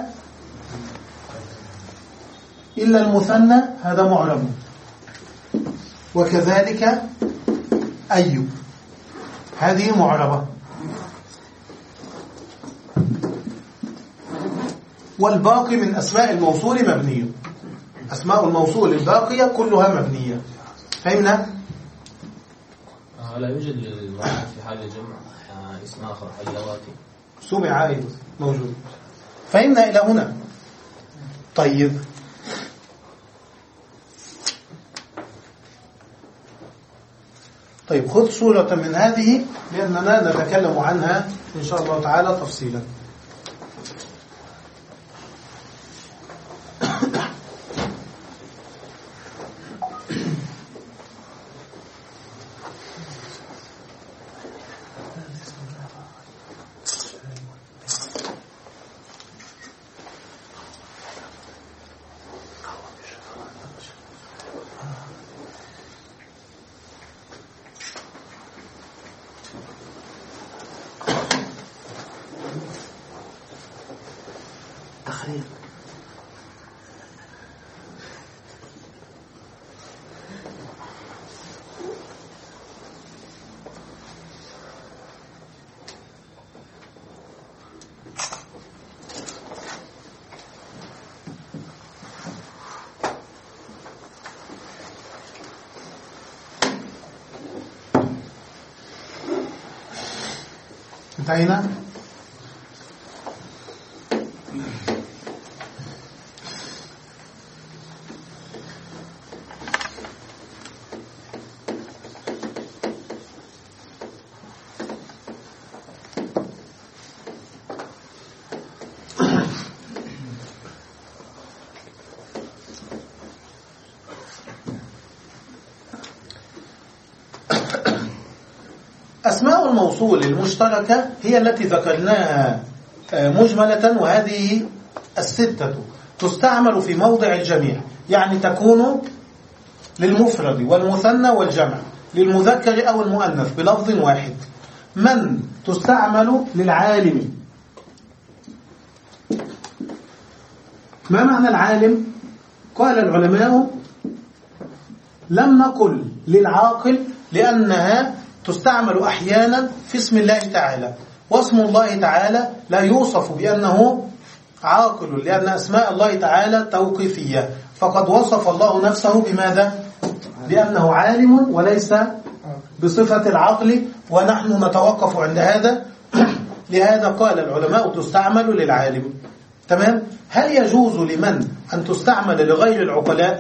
إلا المثنى، هذا معرب، وكذلك أي، هذه معربة، والباقي من أسماء الموصول مبنية. أسماء الموصول الباقية كلها مبنية. فهمنا؟ لا يوجد للواحد في حال الجمع اسم آخر اللواتي سمع عائد موجود. فهمنا إلى هنا؟ طيب، طيب خذ صورة من هذه لأننا نتكلم عنها إن شاء الله تعالى تفصيلا. انتهينا؟ أسماء الموصول المشتركة هي التي ذكرناها مجملة، وهذه الستة تستعمل في موضع الجميع، يعني تكون للمفرد والمثنى والجمع، للمذكر أو المؤنث بلفظ واحد. من تستعمل للعالم. ما معنى العالم؟ قال العلماء لم نقل للعاقل لأنها تستعمل أحيانا في اسم الله تعالى، واسم الله تعالى لا يوصف بأنه عاقل لأن أسماء الله تعالى توقيفية، فقد وصف الله نفسه بماذا؟ بأنه عالم وليس بصفة العقل، ونحن نتوقف عند هذا. لهذا قال العلماء تستعمل للعالم. تمام؟ هل يجوز لمن أن تستعمل لغير العقلاء؟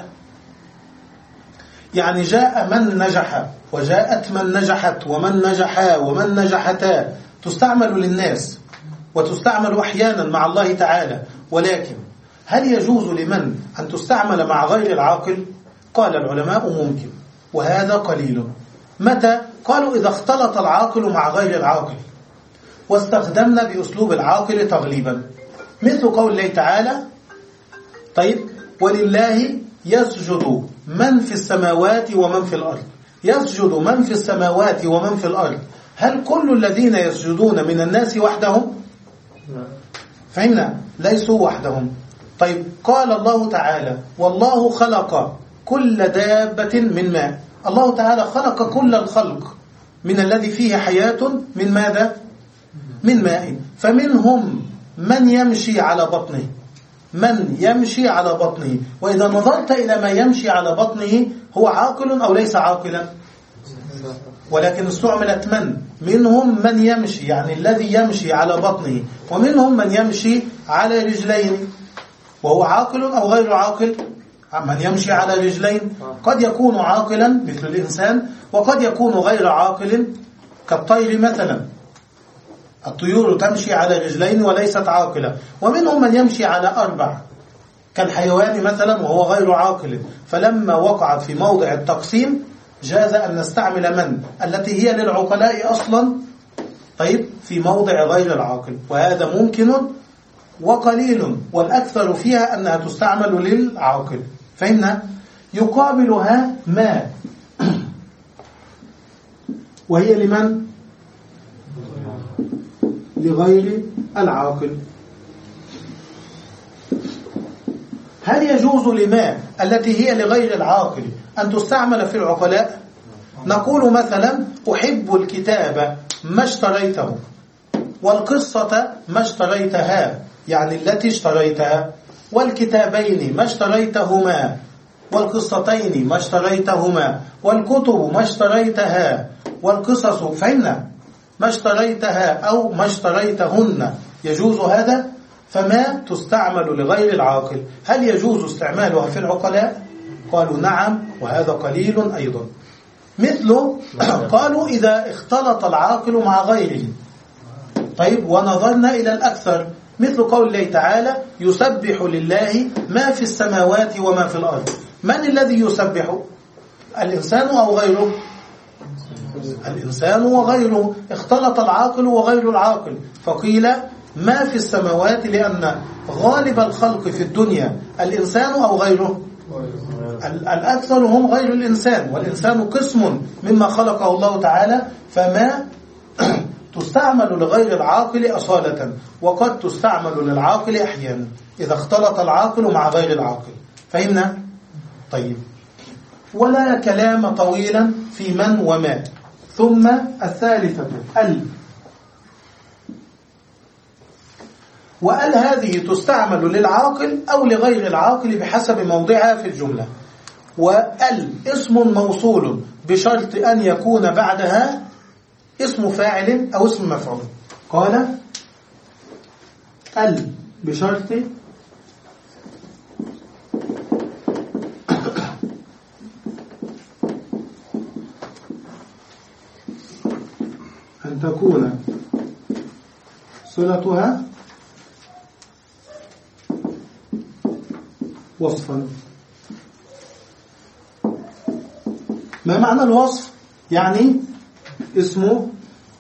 يعني جاء من نجح، وجاءت من نجحت، ومن نجحا، ومن نجحتا، تستعمل للناس وتستعمل أحيانا مع الله تعالى. ولكن هل يجوز لمن أن تستعمل مع غير العاقل؟ قال العلماء ممكن، وهذا قليل. متى؟ قالوا إذا اختلط العاقل مع غير العاقل، واستخدمنا بأسلوب العاقل تغليبا، مثل قول الله تعالى طيب ولله يسجد من في السماوات ومن في الأرض. يسجد من في السماوات ومن في الأرض، هل كل الذين يسجدون من الناس وحدهم؟ فهمنا؟ ليسوا وحدهم. طيب قال الله تعالى والله خلق كل دابة من ماء، الله تعالى خلق كل الخلق من الذي فيه حياة من ماذا؟ من ماء. فمنهم من يمشي على بطنه، من يمشي على بطنه. وإذا نظرت إلى ما يمشي على بطنه هو عاقل أو ليس عاقلا؟ ولكن استعملت من. منهم من يمشي يعني الذي يمشي على بطنه، ومنهم من يمشي على رجلين، وهو عاقل أو غير عاقل؟ من يمشي على رجلين قد يكون عاقلا مثل الإنسان، وقد يكون غير عاقل كالطير مثلا. الطيور تمشي على رجلين وليست عاقلة. ومنهم من يمشي على أربع كالحيوان مثلا وهو غير عاقل. فلما وقعت في موضع التقسيم جاز أن نستعمل من التي هي للعقلاء أصلا، طيب، في موضع غير العاقل، وهذا ممكن وقليل، والأكثر فيها أنها تستعمل للعاقل. فهمنا؟ يقابلها ما، وهي لمن؟ لغير العاقل. هل يجوز لما التي هي لغير العاقل أن تستعمل في العقلاء؟ نقول مثلا أحب الكتاب ما اشتريته، والقصة ما اشتريتها يعني التي اشتريتها، والكتابين ما اشتريتهما، والقصتين ما اشتريتهما، والكتب ما اشتريتها، والقصص فهمنا ما اشتريتها أو ما اشتريتهن. يجوز هذا؟ فما تستعمل لغير العاقل. هل يجوز استعمالها في العقلاء؟ قالوا نعم، وهذا قليل أيضا. مثل قالوا إذا اختلط العاقل مع غيره. طيب، ونظرنا إلى الأكثر مثل قول الله تعالى يسبح لله ما في السماوات وما في الأرض. من الذي يسبح؟ الإنسان أو غيره؟ الإنسان وغيره. اختلط العاقل وغير العاقل، فقيل ما في السماوات لأن غالب الخلق في الدنيا الإنسان أو غيره. الأكثر هم غير الإنسان، والإنسان قسم مما خلقه الله تعالى. فما تستعمل لغير العاقل أصالة، وقد تستعمل للعاقل أحيانا إذا اختلط العاقل مع غير العاقل. فهمنا؟ طيب، ولا كلام طويلا في من وما. ثم الثالثة ال، وال هذه تستعمل للعاقل أو لغير العاقل بحسب موضعها في الجملة. وال اسم موصول بشرط أن يكون بعدها اسم فاعل أو اسم مفعول. قال ال بشرط أن تكون صلتها وصفا. ما معنى الوصف؟ يعني اسم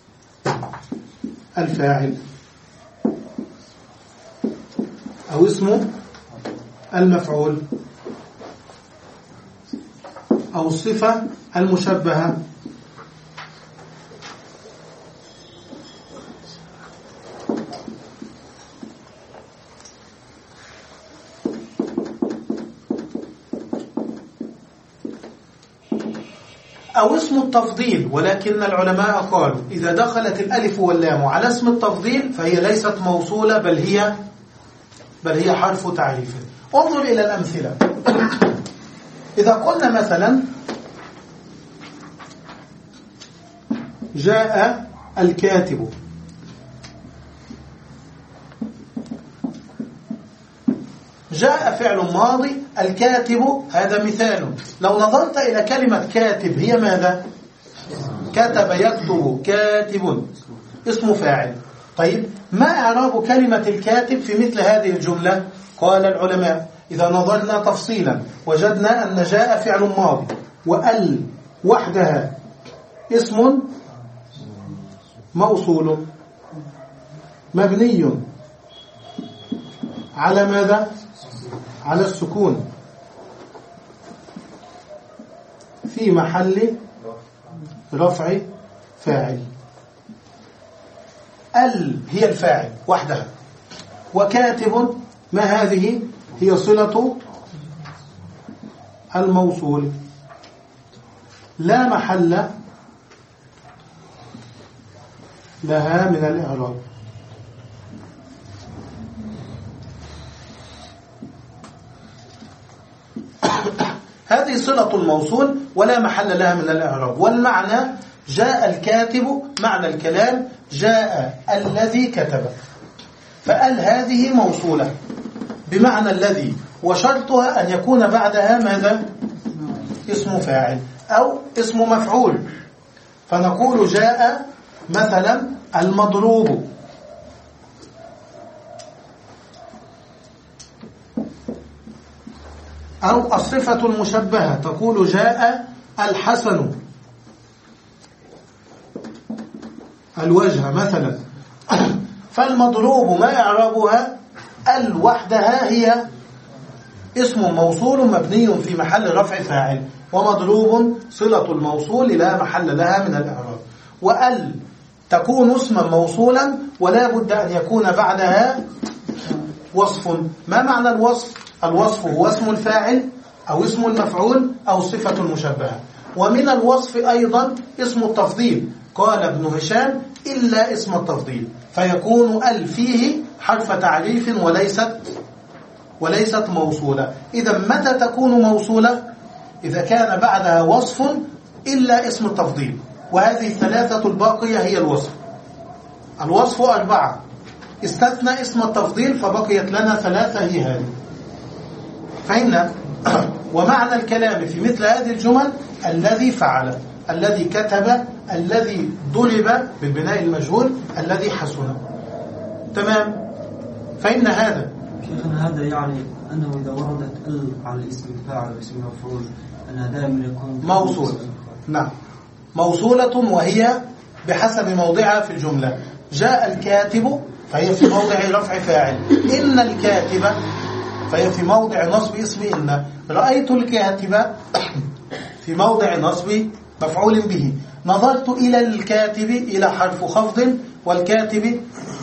الفاعل أو اسم المفعول أو الصفة المشبهة. أو اسم التفضيل، ولكن العلماء قالوا إذا دخلت الألف واللام على اسم التفضيل فهي ليست موصولة، بل هي بل هي حرف تعريف. انظر إلى الأمثلة. إذا قلنا مثلا جاء الكاتب، جاء فعل ماضي، الكاتب هذا مثال. لو نظرت إلى كلمة كاتب هي ماذا؟ كتب يكتب، كاتب اسم فاعل. طيب، ما إعراب كلمة الكاتب في مثل هذه الجملة؟ قال العلماء إذا نظرنا تفصيلا وجدنا أن جاء فعل ماضي وأل وحدها اسم موصول مبني على ماذا؟ على السكون في محل رفع فاعل. ال هي الفاعل وحدها، وكاتب ما هذه؟ هي صلة الموصول. لا محل لها من الإعراب. هذه صلة الموصول ولا محل لها من الإعراب. والمعنى جاء الكاتب، معنى الكلام جاء الذي كتب، فقال هذه موصولة بمعنى الذي، وشرطها أن يكون بعدها ماذا؟ اسم فاعل أو اسم مفعول. فنقول جاء مثلا المضروب، أو الصفة المشبهة تقول جاء الحسن الوجه مثلا. فالمضروب ما إعرابها؟ ال وحدها هي اسم موصول مبني في محل رفع فاعل، ومضروب صلة الموصول لا محل لها من الإعراب. وال تكون اسما موصولا ولا بد أن يكون بعدها وصف. ما معنى الوصف؟ الوصف هو اسم الفاعل أو اسم المفعول أو الصفة المشبهة. ومن الوصف أيضا اسم التفضيل، قال ابن هشام إلا اسم التفضيل، فيكون ال فيه حرف تعريف وليست وليست موصولة. إذا متى تكون موصولة؟ إذا كان بعدها وصف إلا اسم التفضيل، وهذه الثلاثة الباقية هي الوصف. الوصف أربعة، استثنى اسم التفضيل فبقيت لنا ثلاثة هي هذه. فهمنا؟ ومعنى الكلام في مثل هذه الجمل الذي فعل، الذي كتب، الذي ضرب بالبناء المجهول، الذي حسن. تمام؟ فإن هذا شيخنا هذا يعني أنه إذا وردت ال على اسم الفاعل واسم المفعول أنها دائما يكون موصول. نعم، موصولة، وهي بحسب موضعها في الجملة. جاء الكاتب فهي في موضع رفع فاعل، إن الكاتب فهي في موضع نصب اسم إن، رأيت الكاتب في موضع نصب مفعول به، نظرت إلى الكاتب إلى حرف خفض، والكاتب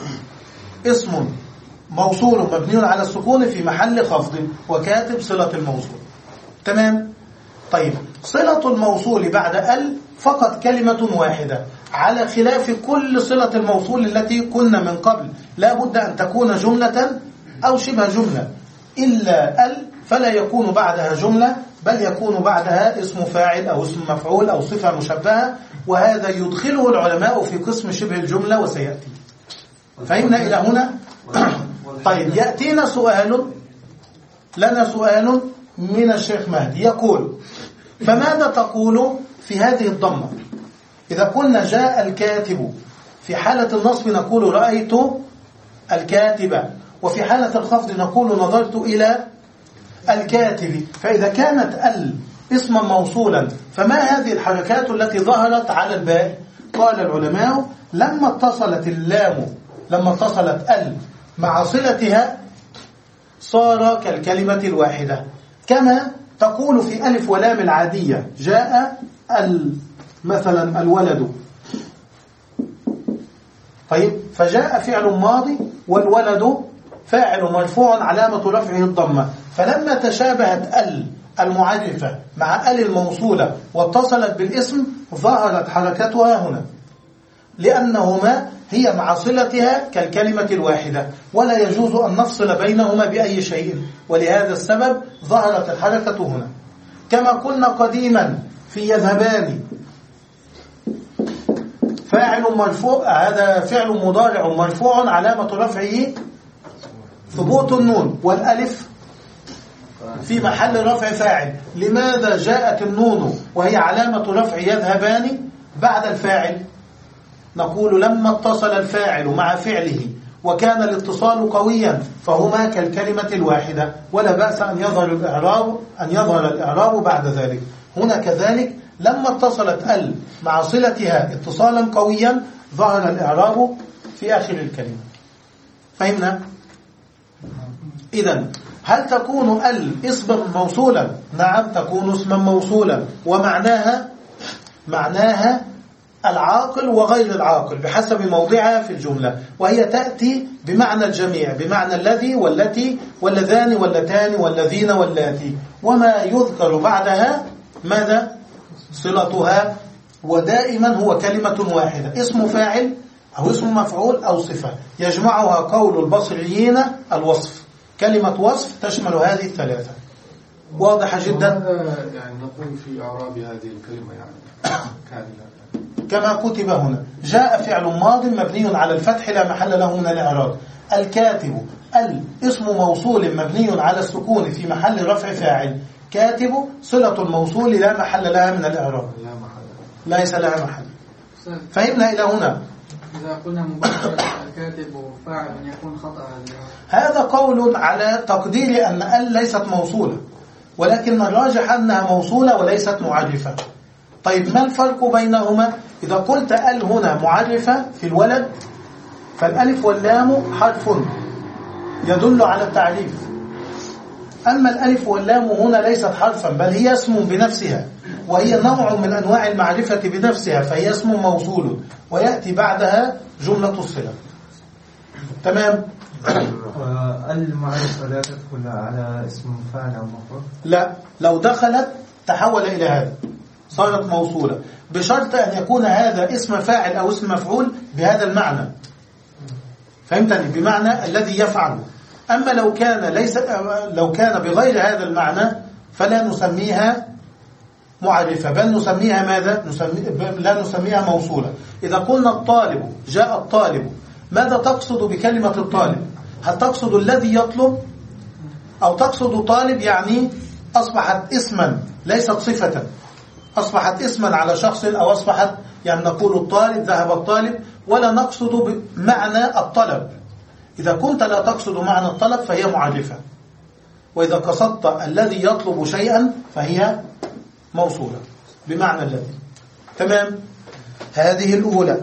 اسم موصول مبني على السكون في محل خفض، وكاتب صلة الموصول. تمام؟ طيب، صلة الموصول بعد ال فقط كلمة واحدة، على خلاف كل صلة الموصول التي كنا من قبل لا بد أن تكون جملة أو شبه جملة، إلا ال فلا يكون بعدها جملة، بل يكون بعدها اسم فاعل أو اسم مفعول أو صفة مشبهة، وهذا يدخله العلماء في قسم شبه الجملة وسيأتي. فهمنا إلى هنا؟ طيب، يأتينا سؤال، لنا سؤال من الشيخ مهدي يقول: فماذا تقول في هذه الضمة؟ إذا قلنا جاء الكاتب، في حالة النصب نقول رأيت الكاتب، وفي حالة الخفض نقول نظرت إلى الكاتب. فإذا كانت ال اسما موصولا فما هذه الحركات التي ظهرت على الباء؟ قال العلماء: لما اتصلت اللام لما اتصلت ال مع صلتها صار كالكلمة الواحدة، كما تقول في ألف ولام العادية جاء مثلا الولد. طيب، فجاء فعل ماضي والولد فاعل مرفوع علامة رفعه الضمة، فلما تشابهت ال المعرفة مع ال الموصولة واتصلت بالاسم ظهرت حركتها هنا، لأنهما هي مع صلتها كالكلمة الواحدة، ولا يجوز أن نفصل بينهما بأي شيء، ولهذا السبب ظهرت الحركة هنا. كما قلنا قديما في يذهبان فاعل مرفوع، هذا فعل مضارع مرفوع علامة رفعه ثبوت النون، والألف في محل رفع فاعل. لماذا جاءت النون وهي علامة رفع يذهبان بعد الفاعل؟ نقول لما اتصل الفاعل مع فعله وكان الاتصال قويا فهما كالكلمة الواحدة، ولا بأس أن يظهر الإعراب أن يظهر الإعراب بعد ذلك. هنا كذلك لما اتصلت ال مع صلتها اتصالا قويا ظهر الإعراب في آخر الكلمة. فهمنا؟ إذن هل تكون ال اسما موصولا؟ نعم، تكون اسما موصولا، ومعناها معناها العاقل وغير العاقل بحسب موضعها في الجملة، وهي تأتي بمعنى الجميع، بمعنى الذي والتي واللذان واللتان والذين واللاتي، وما يذكر بعدها ماذا؟ صلتها، ودائما هو كلمة واحدة، اسم فاعل أو اسم مفعول أو صفة، يجمعها قول البصريين الوصف، كلمة وصف تشمل هذه الثلاثة. واضحة جدا. يعني نقول في إعراب هذه الكلمة يعني كاملة كما كتب هنا: جاء فعل ماض مبني على الفتح لا محل له من الإعراب. الكاتب الاسم موصول مبني على السكون في محل رفع فاعل. كاتب صلة الموصول لا محل لها من الإعراب، ليس لها محل. فهمنا إلى هنا؟ إذا قلنا مباشرة الكاتب وفاعل يكون خطأ. هذا قول على تقدير أن ال ليست موصولة، ولكن الراجح أنها موصولة وليست معرفة. طيب ما الفرق بينهما؟ إذا قلت ال هنا معرفة في الولد، فالألف واللام حرف يدل على التعريف، أما الألف واللام هنا ليست حرفا، بل هي اسم بنفسها، وهي نوع من أنواع المعرفة بنفسها، فهي اسم موصول ويأتي بعدها جملة الصلة. تمام؟ المعرفة لا تدخل على اسم فاعل أو مفعول؟ لا، لو دخلت تحول إلى هذا صارت موصولة، بشرط أن يكون هذا اسم فاعل أو اسم مفعول بهذا المعنى. فهمتني؟ بمعنى الذي يفعل. أما لو كان ليس لو كان بغير هذا المعنى فلا نسميها معرفة، بل نسميها ماذا؟ نسمي لا نسميها موصولة. إذا قلنا الطالب، جاء الطالب، ماذا تقصد بكلمة الطالب؟ هل تقصد الذي يطلب، أو تقصد طالب يعني أصبحت اسما ليست صفة، أصبحت اسما على شخص، أو أصبحت يعني نقول الطالب ذهب الطالب، ولا نقصد بمعنى الطلب. إذا كنت لا تقصد معنى الطلب فهي معرفة، وإذا قصدت الذي يطلب شيئا فهي موصولة بمعنى الذي. تمام؟ هذه الأولى.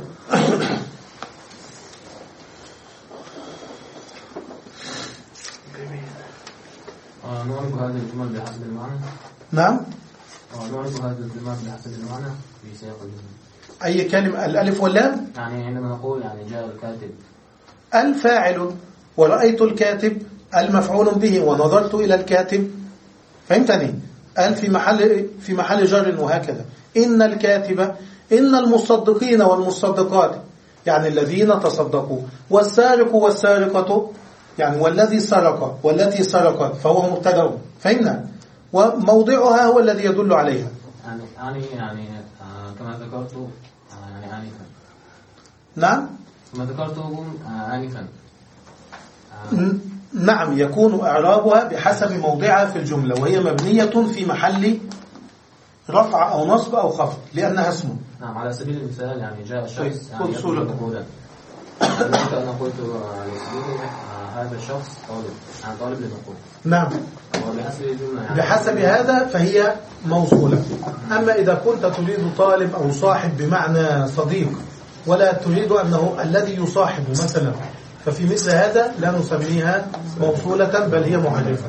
نعرف هذا الجمل بحسب المعنى. نعم، نعرف هذا الجمل بحسب المعنى في سياق الجمل. أي كلمة؟ الألف واللام؟ يعني عندما نقول يعني جاء الكاتب، الفاعل، ورأيت الكاتب المفعول به، ونظرت إلى الكاتب. فهمتني؟ ال في محل في محل جر، وهكذا. إن الكاتب، إن المصدقين والمصدقات يعني الذين تصدقوا، والسارق والسارقة يعني والذي سرق والتي سرقت، فهو مبتدأ. فهمنا؟ وموضعها هو الذي يدل عليها. يعني يعني يعني آه كما ذكرت آه يعني آنفا. نعم، كما ذكرتهم آه آنفا. آه نعم، يكون إعرابها بحسب موضعها في الجملة، وهي مبنية في محل رفع أو نصب أو خفض لأنها اسم. نعم، على سبيل المثال يعني جاء الشخص يعني يطلب مقولا. يعني أنا قلت على سبيل هذا الشخص طالب، يعني طالب للمقول. نعم، وبحسب الجملة يعني بحسب هذا فهي موصولة. أما إذا كنت تريد طالب أو صاحب بمعنى صديق، ولا تريد أنه الذي يصاحب مثلا، ففي مثل هذا لا نسميها موصولة، بل هي معرفة.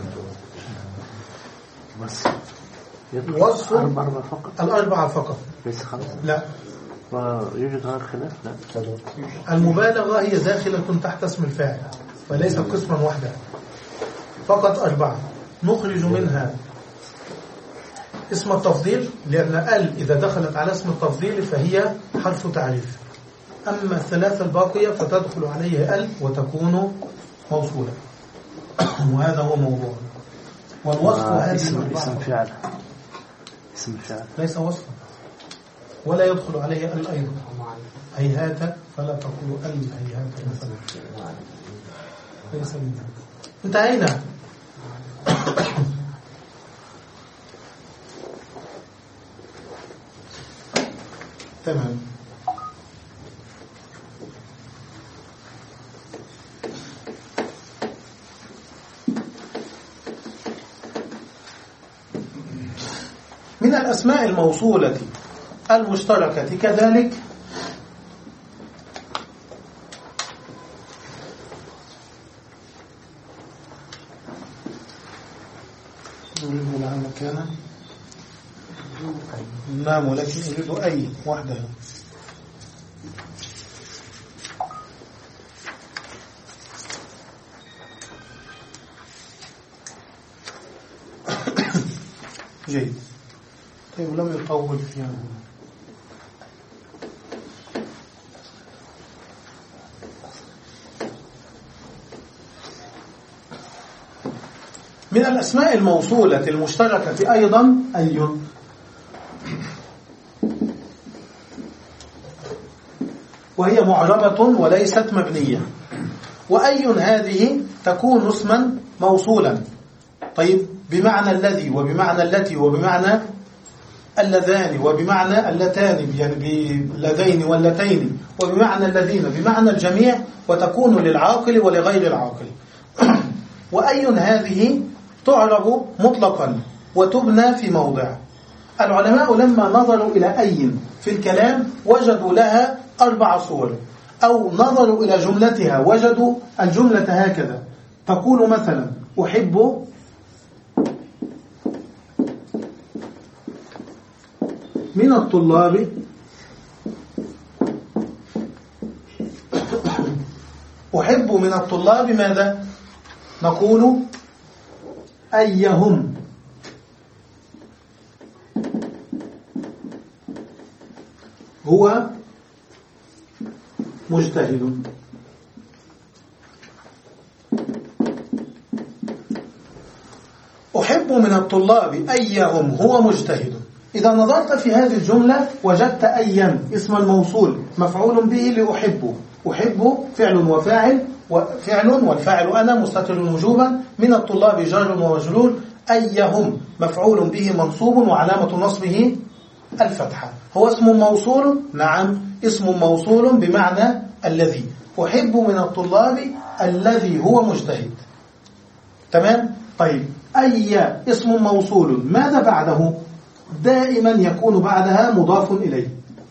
وصف الأربعة فقط، ليس خمسة. لا، ويوجد هذا الخلاف. لا، المبالغة هي داخلة تحت اسم الفاعل، فليس قسما واحدا، فقط أربعة. نخرج منها اسم التفضيل، لأن ال إذا دخلت على اسم التفضيل فهي حرف تعريف. أما الثلاثة الباقية فتدخل عليه ال وتكون موصولة. وهذا هو موضوع. والوصف هذه اسم اسم فعل، اسم فعل ليس وصفا، ولا يدخل عليه ال أيضا. هيهات فلا تقول ال هيهات مثلا، ليس منها. انتهينا. تمام. من الأسماء الموصولة المشتركة كذلك نريد لها مكانا. نعم، ولكن نريد أي وحدها. جيد. طيب لم يطول فيها. من الأسماء الموصولة المشتركة أيضا أي، وهي معربة وليست مبنية. وأي هذه تكون اسما موصولا، طيب بمعنى الذي وبمعنى التي وبمعنى اللذان وبمعنى اللتان، يعني باللذين واللتين، وبمعنى الذين بمعنى الجميع، وتكون للعاقل ولغير العاقل. وأي هذه تعرب مطلقا وتبنى في موضع. العلماء لما نظروا إلى أي في الكلام وجدوا لها أربع صور، أو نظروا إلى جملتها وجدوا الجملة هكذا، تقول مثلا أحب من الطلاب أحب من الطلاب ماذا؟ نقول أيهم هو مجتهد. أحب من الطلاب أيهم هو مجتهد. إذا نظرت في هذه الجملة وجدت أيا اسم الموصول مفعول به لأحب. أحب فعل وفاعل، وفعل والفاعل أنا مستتر وجوبا، من الطلاب جار ومجرور، أيهم مفعول به منصوب وعلامة نصبه الفتحة. هو اسم موصول؟ نعم اسم موصول بمعنى الذي. أحب من الطلاب الذي هو مجتهد. تمام؟ طيب أي اسم موصول ماذا بعده؟ دائما يكون بعدها مضاف إليه.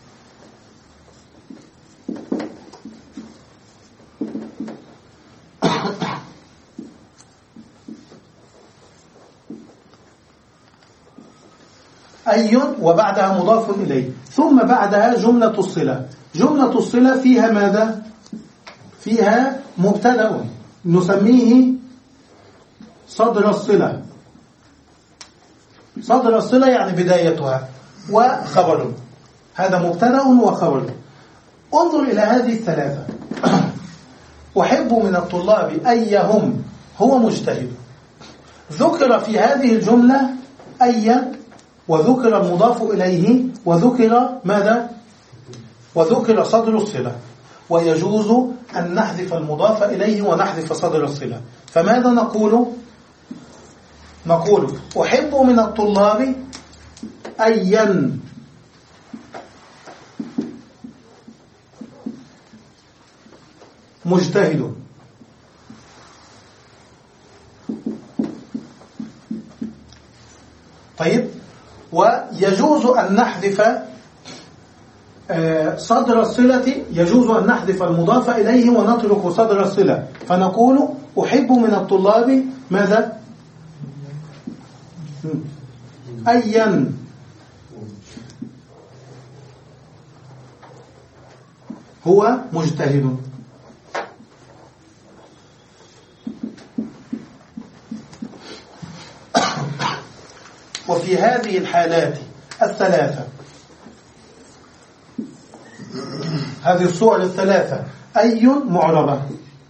أي وبعدها مضاف إليه، ثم بعدها جملة الصلة. جملة الصلة فيها ماذا؟ فيها مبتدأ نسميه صدر الصلة. صدر الصلة يعني بدايتها، وخبر، هذا مبتدأ وخبر. انظر إلى هذه الثلاثة. أحب من الطلاب أيهم هو مجتهد. ذكر في هذه الجملة أي، وذكر المضاف إليه، وذكر ماذا؟ وذكر صدر الصلة. ويجوز أن نحذف المضاف إليه ونحذف صدر الصلة. فماذا نقول؟ نقول أحب من الطلاب أيا مجتهد. طيب ويجوز أن نحذف صدر الصلة، يجوز أن نحذف المضاف إليه ونترك صدر الصلة، فنقول أحب من الطلاب ماذا؟ أيا هو مجتهد. وفي هذه الحالات الثلاثة، هذه الصور الثلاثة، أي معربة،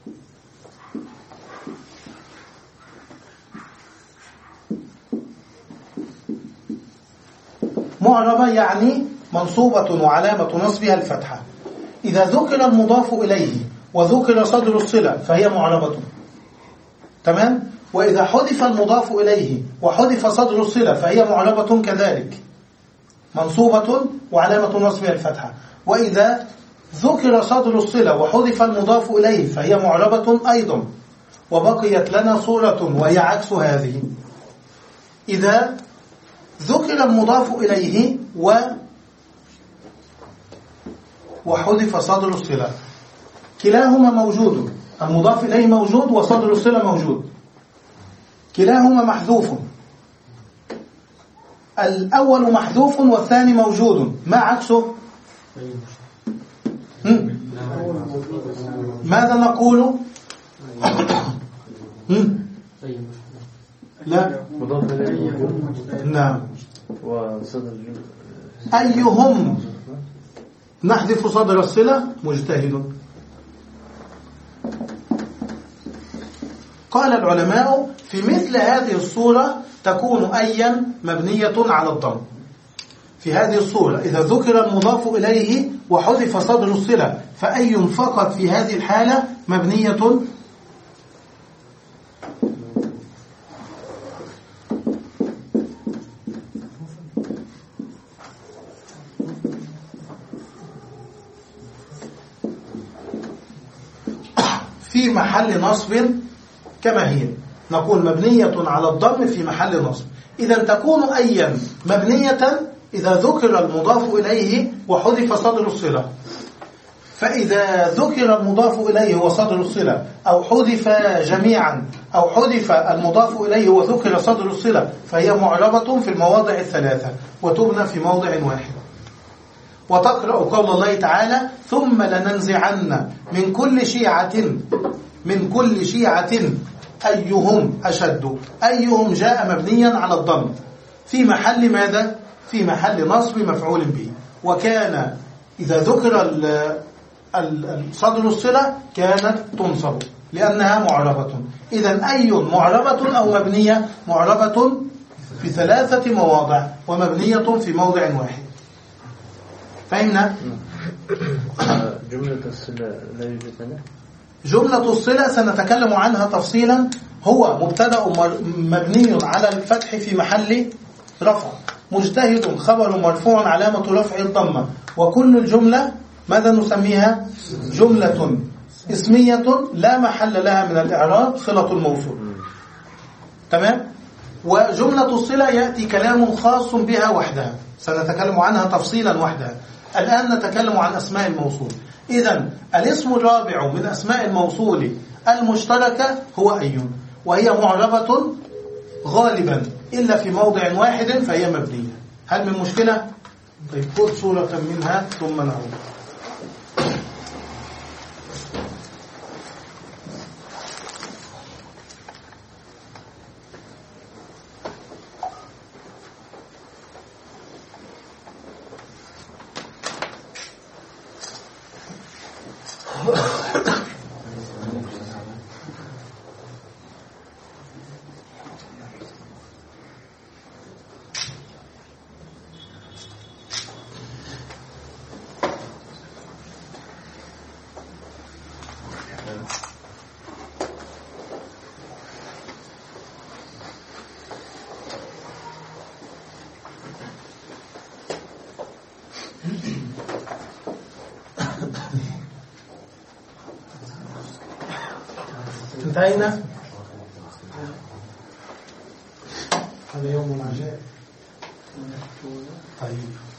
معربة يعني منصوبة وعلامة نصبها الفتحة. إذا ذكر المضاف إليه وذكر صدر الصلة فهي معربة. تمام؟ وإذا حذف المضاف إليه وحذف صدر الصلة فهي معربة كذلك، منصوبة وعلامة نصبها الفتحة. وإذا ذكر صدر الصلة وحذف المضاف إليه فهي معربة أيضا. وبقيت لنا صورة وهي عكس هذه. إذا ذكر المضاف إليه و وحذف صدر الصلة، كلاهما موجود، المضاف إليه موجود وصدر الصلة موجود، كلاهما محذوف. الأول محذوف والثاني موجود، ما عكسه؟ ماذا نقول؟ لا، نعم وصدر أيهم نحذف صدر الصلة مجتهد. قال العلماء في مثل هذه الصورة تكون أيا مبنية على الضم. في هذه الصورة إذا ذكر المضاف إليه وحذف صدر الصلة فأي فقط في هذه الحالة مبنية في محل نصب كما هي، نقول مبنية على الضم في محل نصب. إذا تكون أيا مبنية إذا ذكر المضاف إليه وحذف صدر الصلة. فإذا ذكر المضاف إليه وصدر الصلة أو حذف جميعا أو حذف المضاف إليه وذكر صدر الصلة فهي معربة في المواضع الثلاثة وتبنى في موضع واحد. وتقرأ قول الله تعالى ثم لننزعن من كل شيعة من كل شيعة أيهم أشد. أيهم جاء مبنيا على الضم في محل ماذا؟ في محل نصب مفعول به. وكان إذا ذكر صدر الصلة كانت تنصب لأنها معربة. إذن أي معربة أو مبنية؟ معربة في ثلاثة مواضع ومبنية في موضع واحد. فهمنا؟ جملة الصلة لا يوجد منها. جملة الصلة سنتكلم عنها تفصيلا. هو مبتدأ مبني على الفتح في محل رفع، مجتهد خبر مرفوع علامة رفع الضمة. وكل الجملة ماذا نسميها؟ جملة اسمية لا محل لها من الإعراب، صلة الموصول. تمام؟ وجملة الصلة يأتي كلام خاص بها وحدها، سنتكلم عنها تفصيلا وحدها. الآن نتكلم عن أسماء الموصول. إذن الاسم الرابع من أسماء الموصول المشتركة هو أي، وهي معربة غالبا إلا في موضع واحد فهي مبنية. هل من مشكلة؟ طيب خذ صورة منها ثم نعود. انتهينا. هذا يوم عجائب. طيب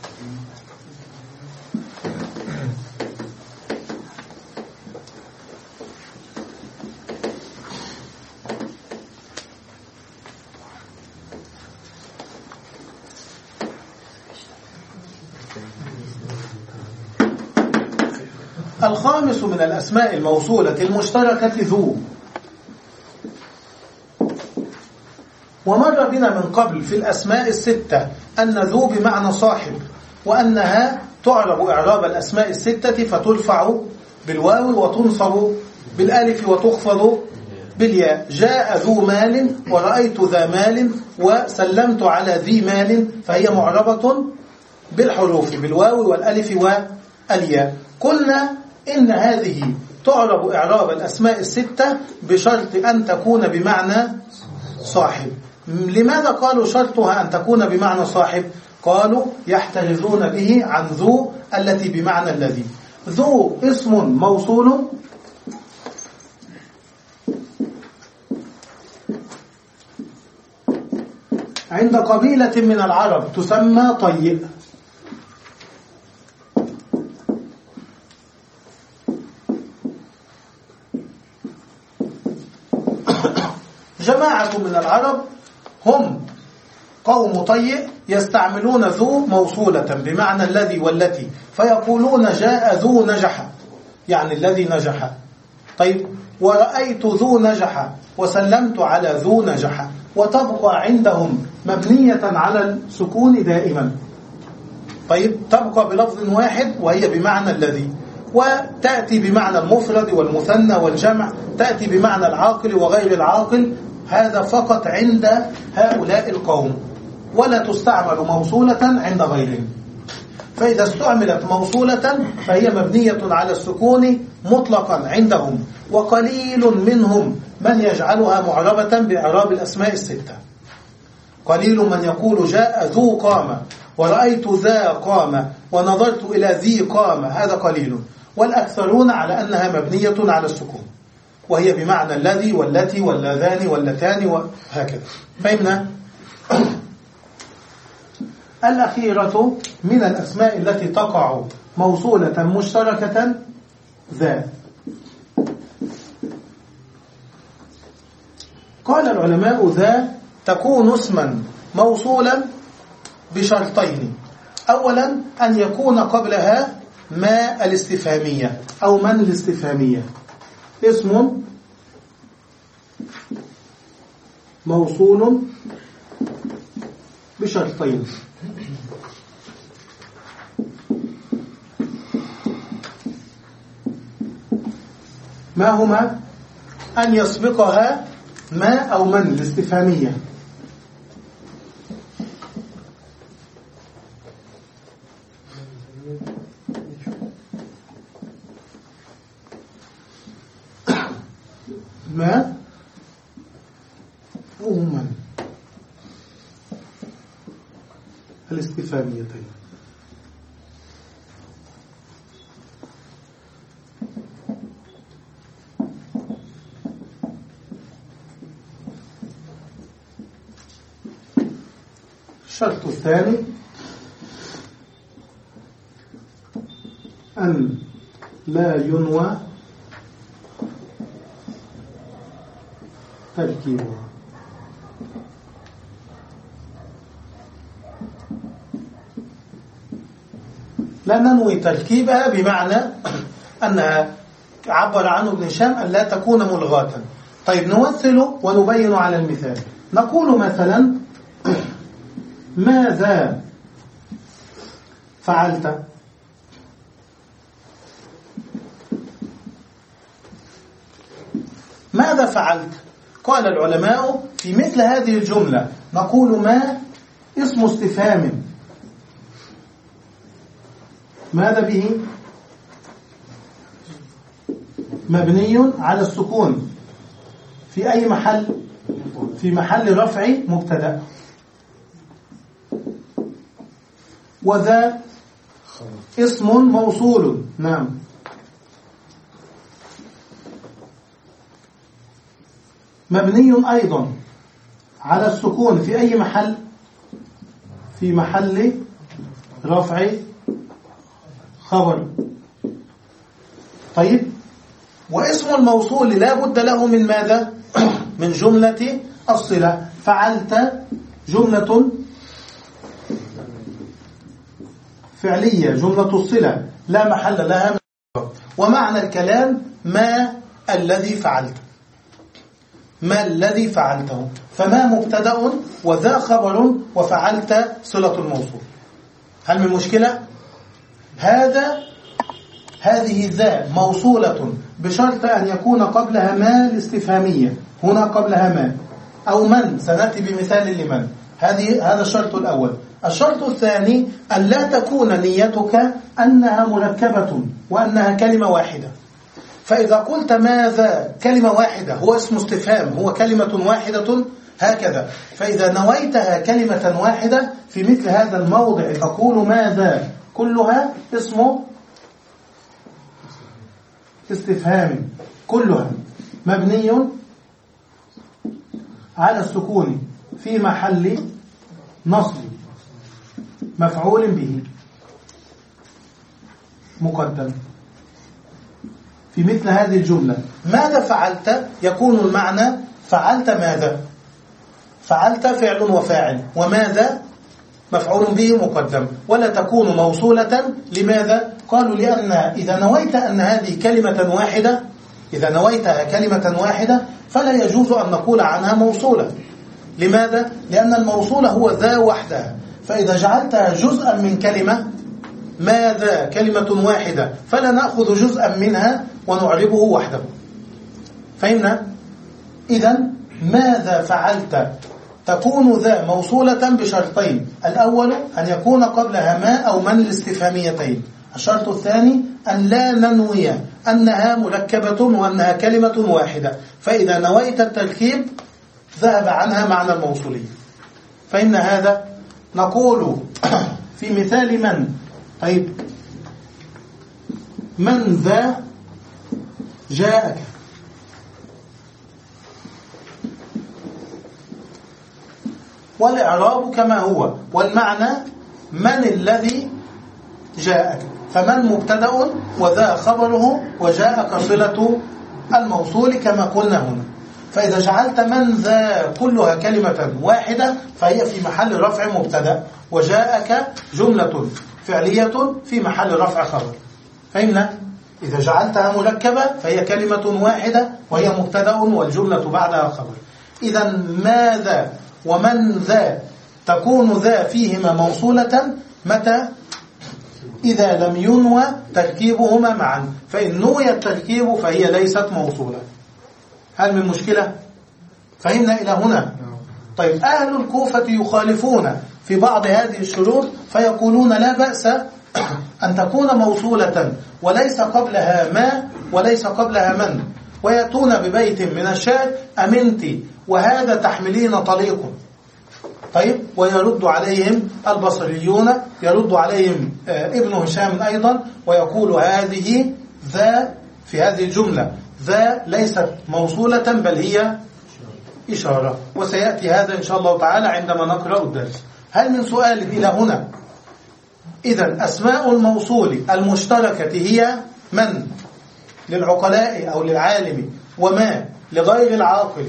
الخامس من الأسماء الموصولة المشتركة ذو. ومر بنا من قبل في الأسماء الستة أن ذو بمعنى صاحب، وأنها تعرب إعراب الأسماء الستة فترفع بالواو وتنصب بالألف وتخفض بالياء. جاء ذو مال ورأيت ذا مال وسلمت على ذي مال، فهي معربة بالحروف بالواو والألف والياء. قلنا إن هذه تعرب إعراب الأسماء الستة بشرط أن تكون بمعنى صاحب. لماذا قالوا شرطها أن تكون بمعنى صاحب؟ قالوا يحتجزون به عن ذو التي بمعنى الذي. ذو اسم موصول عند قبيلة من العرب تسمى طيء. جماعة من العرب هم قوم طيء يستعملون ذو موصولة بمعنى الذي والتي، فيقولون جاء ذو نجح، يعني الذي نجح. طيب ورأيت ذو نجح وسلمت على ذو نجح، وتبقى عندهم مبنية على السكون دائما. طيب تبقى بلفظ واحد وهي بمعنى الذي، وتأتي بمعنى المفرد والمثنى والجمع، تأتي بمعنى العاقل وغير العاقل. هذا فقط عند هؤلاء القوم، ولا تستعمل موصولة عند غيرهم. فإذا استعملت موصولة فهي مبنية على السكون مطلقا عندهم، وقليل منهم من يجعلها معربة بإعراب الأسماء الستة. قليل من يقول جاء ذو قامة، ورأيت ذا قامة، ونظرت إلى ذي قامة، هذا قليل. والأكثرون على أنها مبنية على السكون، وهي بمعنى الذي والتي واللذان واللتان وهكذا. فهمنا؟ الأخيرة من الأسماء التي تقع موصولة مشتركة ذا. قال العلماء ذا تكون اسما موصولا بشرطين. أولا أن يكون قبلها ما الاستفهامية أو من الاستفهامية، اسم موصول بشرطين. ما هما؟ أن يسبقها ما أو من الاستفهامية، ما أو من الاستفهاميتين. الشرط الثاني أن لا ينوى تركيبها. لا ننوي تركيبها بمعنى أنها عبر عنه ابن هشام أن لا تكون ملغاة. طيب نمثل ونبين على المثال. نقول مثلا ماذا فعلت؟ ماذا فعلت؟ قال العلماء في مثل هذه الجملة نقول ما اسم استفهام. ماذا به؟ مبني على السكون في أي محل؟ في محل رفع مبتدأ. وذا اسم موصول. نعم. مبني أيضا على السكون في أي محل؟ في محل رفع خبر. طيب واسم الموصول لا بد له من ماذا؟ من جملة الصلة. فعلت جملة فعلية، جملة الصلة لا محل لها من الصلة. ومعنى الكلام ما الذي فعلت، ما الذي فعلته. فما مبتدأ وذا خبر وفعلت صلة الموصول. هل من مشكلة؟ هذا هذه ذا موصولة بشرط أن يكون قبلها ما الاستفهامية. هنا قبلها ما أو من، سنأتي بمثال لمن. هذه هذا الشرط الأول. الشرط الثاني أن لا تكون نيتك أنها مركبة وأنها كلمة واحدة. فإذا قلت ماذا كلمة واحدة، هو اسم استفهام، هو كلمة واحدة هكذا. فإذا نويتها كلمة واحدة في مثل هذا الموضع تقول ماذا كلها اسم استفهام، كلها مبني على السكون في محل نصب مفعول به مقدم. في مثل هذه الجملة ماذا فعلت يكون المعنى فعلت ماذا، فعلت فعل وفاعل، وماذا مفعول به مقدم، ولا تكون موصولة. لماذا؟ قالوا لأن إذا نويت أن هذه كلمة واحدة، إذا نويتها كلمة واحدة فلا يجوز أن نقول عنها موصولة. لماذا؟ لأن الموصول هو ذا وحدها، فإذا جعلتها جزءا من كلمة ماذا كلمة واحدة فلا نأخذ جزءا منها ونعربه وحده. فهمنا؟ إذن ماذا فعلت تكون ذا موصولة بشرطين: الأول أن يكون قبلها ما أو من الاستفهاميتين، الشرط الثاني أن لا ننوي أنها مركبة وأنها كلمة واحدة، فإذا نويت التركيب ذهب عنها معنى الموصولية. فإن هذا نقول في مثال من. طيب من ذا جاءك، والإعراب كما هو، والمعنى من الذي جاءك، فمن مبتدأ وذا خبره وجاءك صلة الموصول كما قلنا هنا. فإذا جعلت من ذا كلها كلمة واحدة فهي في محل رفع مبتدأ، وجاءك جملة فعلية في محل رفع خبر. فهمنا؟ إذا جعلتها مركبة فهي كلمة واحدة وهي مبتدأ والجملة بعدها خبر. إذا ماذا ومن ذا تكون ذا فيهما موصولة متى؟ إذا لم ينوى تركيبهما معا، فإن نوي التركيب فهي ليست موصولة. هل من مشكلة؟ فهمنا إلى هنا؟ طيب أهل الكوفة يخالفون في بعض هذه الشروط فيقولون لا بأس أن تكون موصولة وليس قبلها ما وليس قبلها من، ويأتون ببيت من الشعر: أمنت وهذا تحملين طليق. طيب ويرد عليهم البصريون، يرد عليهم ابن هشام أيضا ويقول هذه ذا في هذه الجملة ذا ليست موصولة بل هي إشارة، وسيأتي هذا إن شاء الله تعالى عندما نقرأ الدرس. هل من سؤال إلى هنا؟ إذن أسماء الموصول المشتركة هي من للعقلاء أو للعالم، وما لغير العاقل،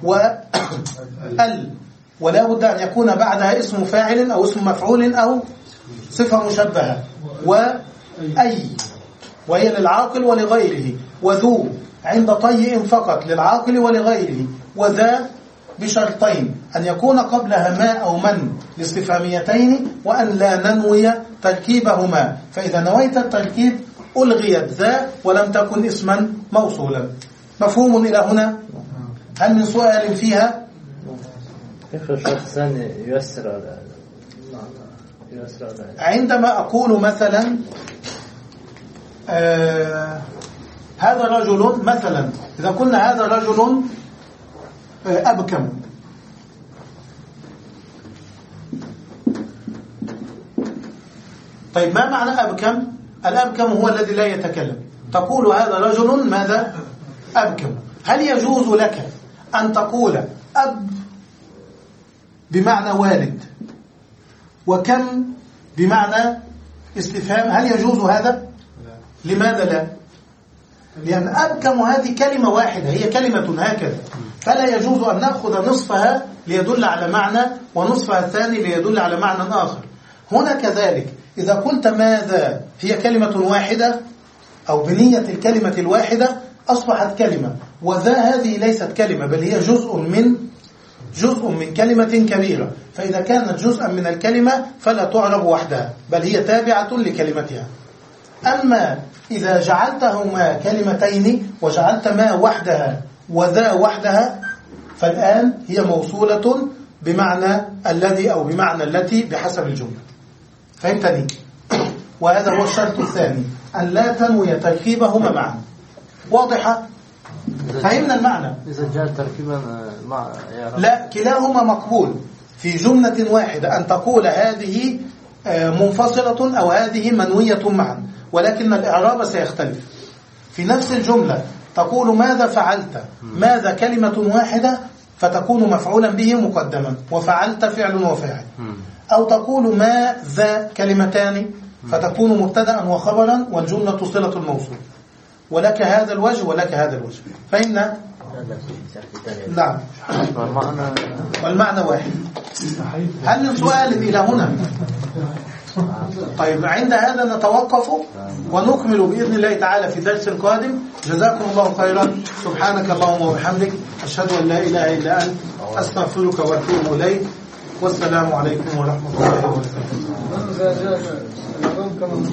وال ولا بد أن يكون بعدها اسم فاعل أو اسم مفعول أو صفة مشبهة، وأي وهي للعاقل ولغيره، وذو عند طيء فقط للعاقل ولغيره، وذا بشرطين: أن يكون قبلها ما أو من لاستفهاميتين، وأن لا ننوي تركيبهما، فإذا نويت التركيب ألغيت ذا ولم تكن اسما موصولا. مفهوم إلى هنا؟ هل من سؤال فيها؟ كيف الشرط الثاني يؤثر يؤثر عندما أقول مثلا آه هذا رجل، مثلا إذا قلنا هذا رجل آه أبكم، طيب ما معنى أبكم؟ الأبكم هو الذي لا يتكلم. تقول هذا رجل ماذا؟ أبكم. هل يجوز لك أن تقول أب بمعنى والد وكم بمعنى استفهام؟ هل يجوز هذا؟ لماذا لا؟ لأن أبكم هذه كلمة واحدة، هي كلمة هكذا، فلا يجوز أن نأخذ نصفها ليدل على معنى ونصفها الثاني ليدل على معنى آخر. هنا كذلك إذا قلت ماذا هي كلمة واحدة أو بنية الكلمة الواحدة أصبحت كلمة، وذا هذه ليست كلمة بل هي جزء من جزء من كلمة كبيرة، فإذا كانت جزءا من الكلمة فلا تعرب وحدها بل هي تابعة لكلمتها. أما إذا جعلتهما كلمتين وجعلت ما وحدها وذا وحدها فالآن هي موصولة بمعنى الذي أو بمعنى التي بحسب الجملة. فهمتني؟ وهذا هو الشرط الثاني، أن لا تنوي تركيبهما معا. واضحة؟ فهمنا المعنى؟ إذا جاء تركيبا مع لا، كلاهما مقبول في جملة واحدة، أن تقول هذه منفصلة أو هذه منوية معا، ولكن الإعراب سيختلف. في نفس الجملة تقول ماذا فعلت، ماذا كلمة واحدة فتكون مفعولا به مقدما وفعلت فعل وفاعل، أو تقول ماذا كلمتان فتكون مبتدأ وخبرا والجملة صلة الموصول، ولك هذا الوجه ولك هذا الوجه. فهمنا؟ نعم، والمعنى واحد. هل من سؤال إلى هنا؟ طيب عند هذا نتوقف ونكمل بإذن الله تعالى في درس قادم. جزاكم الله خيرا. سبحانك اللهم وبحمدك أشهد أن لا إله إلا أنت أستغفرك وأتوب إليك. والسلام عليكم ورحمة الله وبركاته.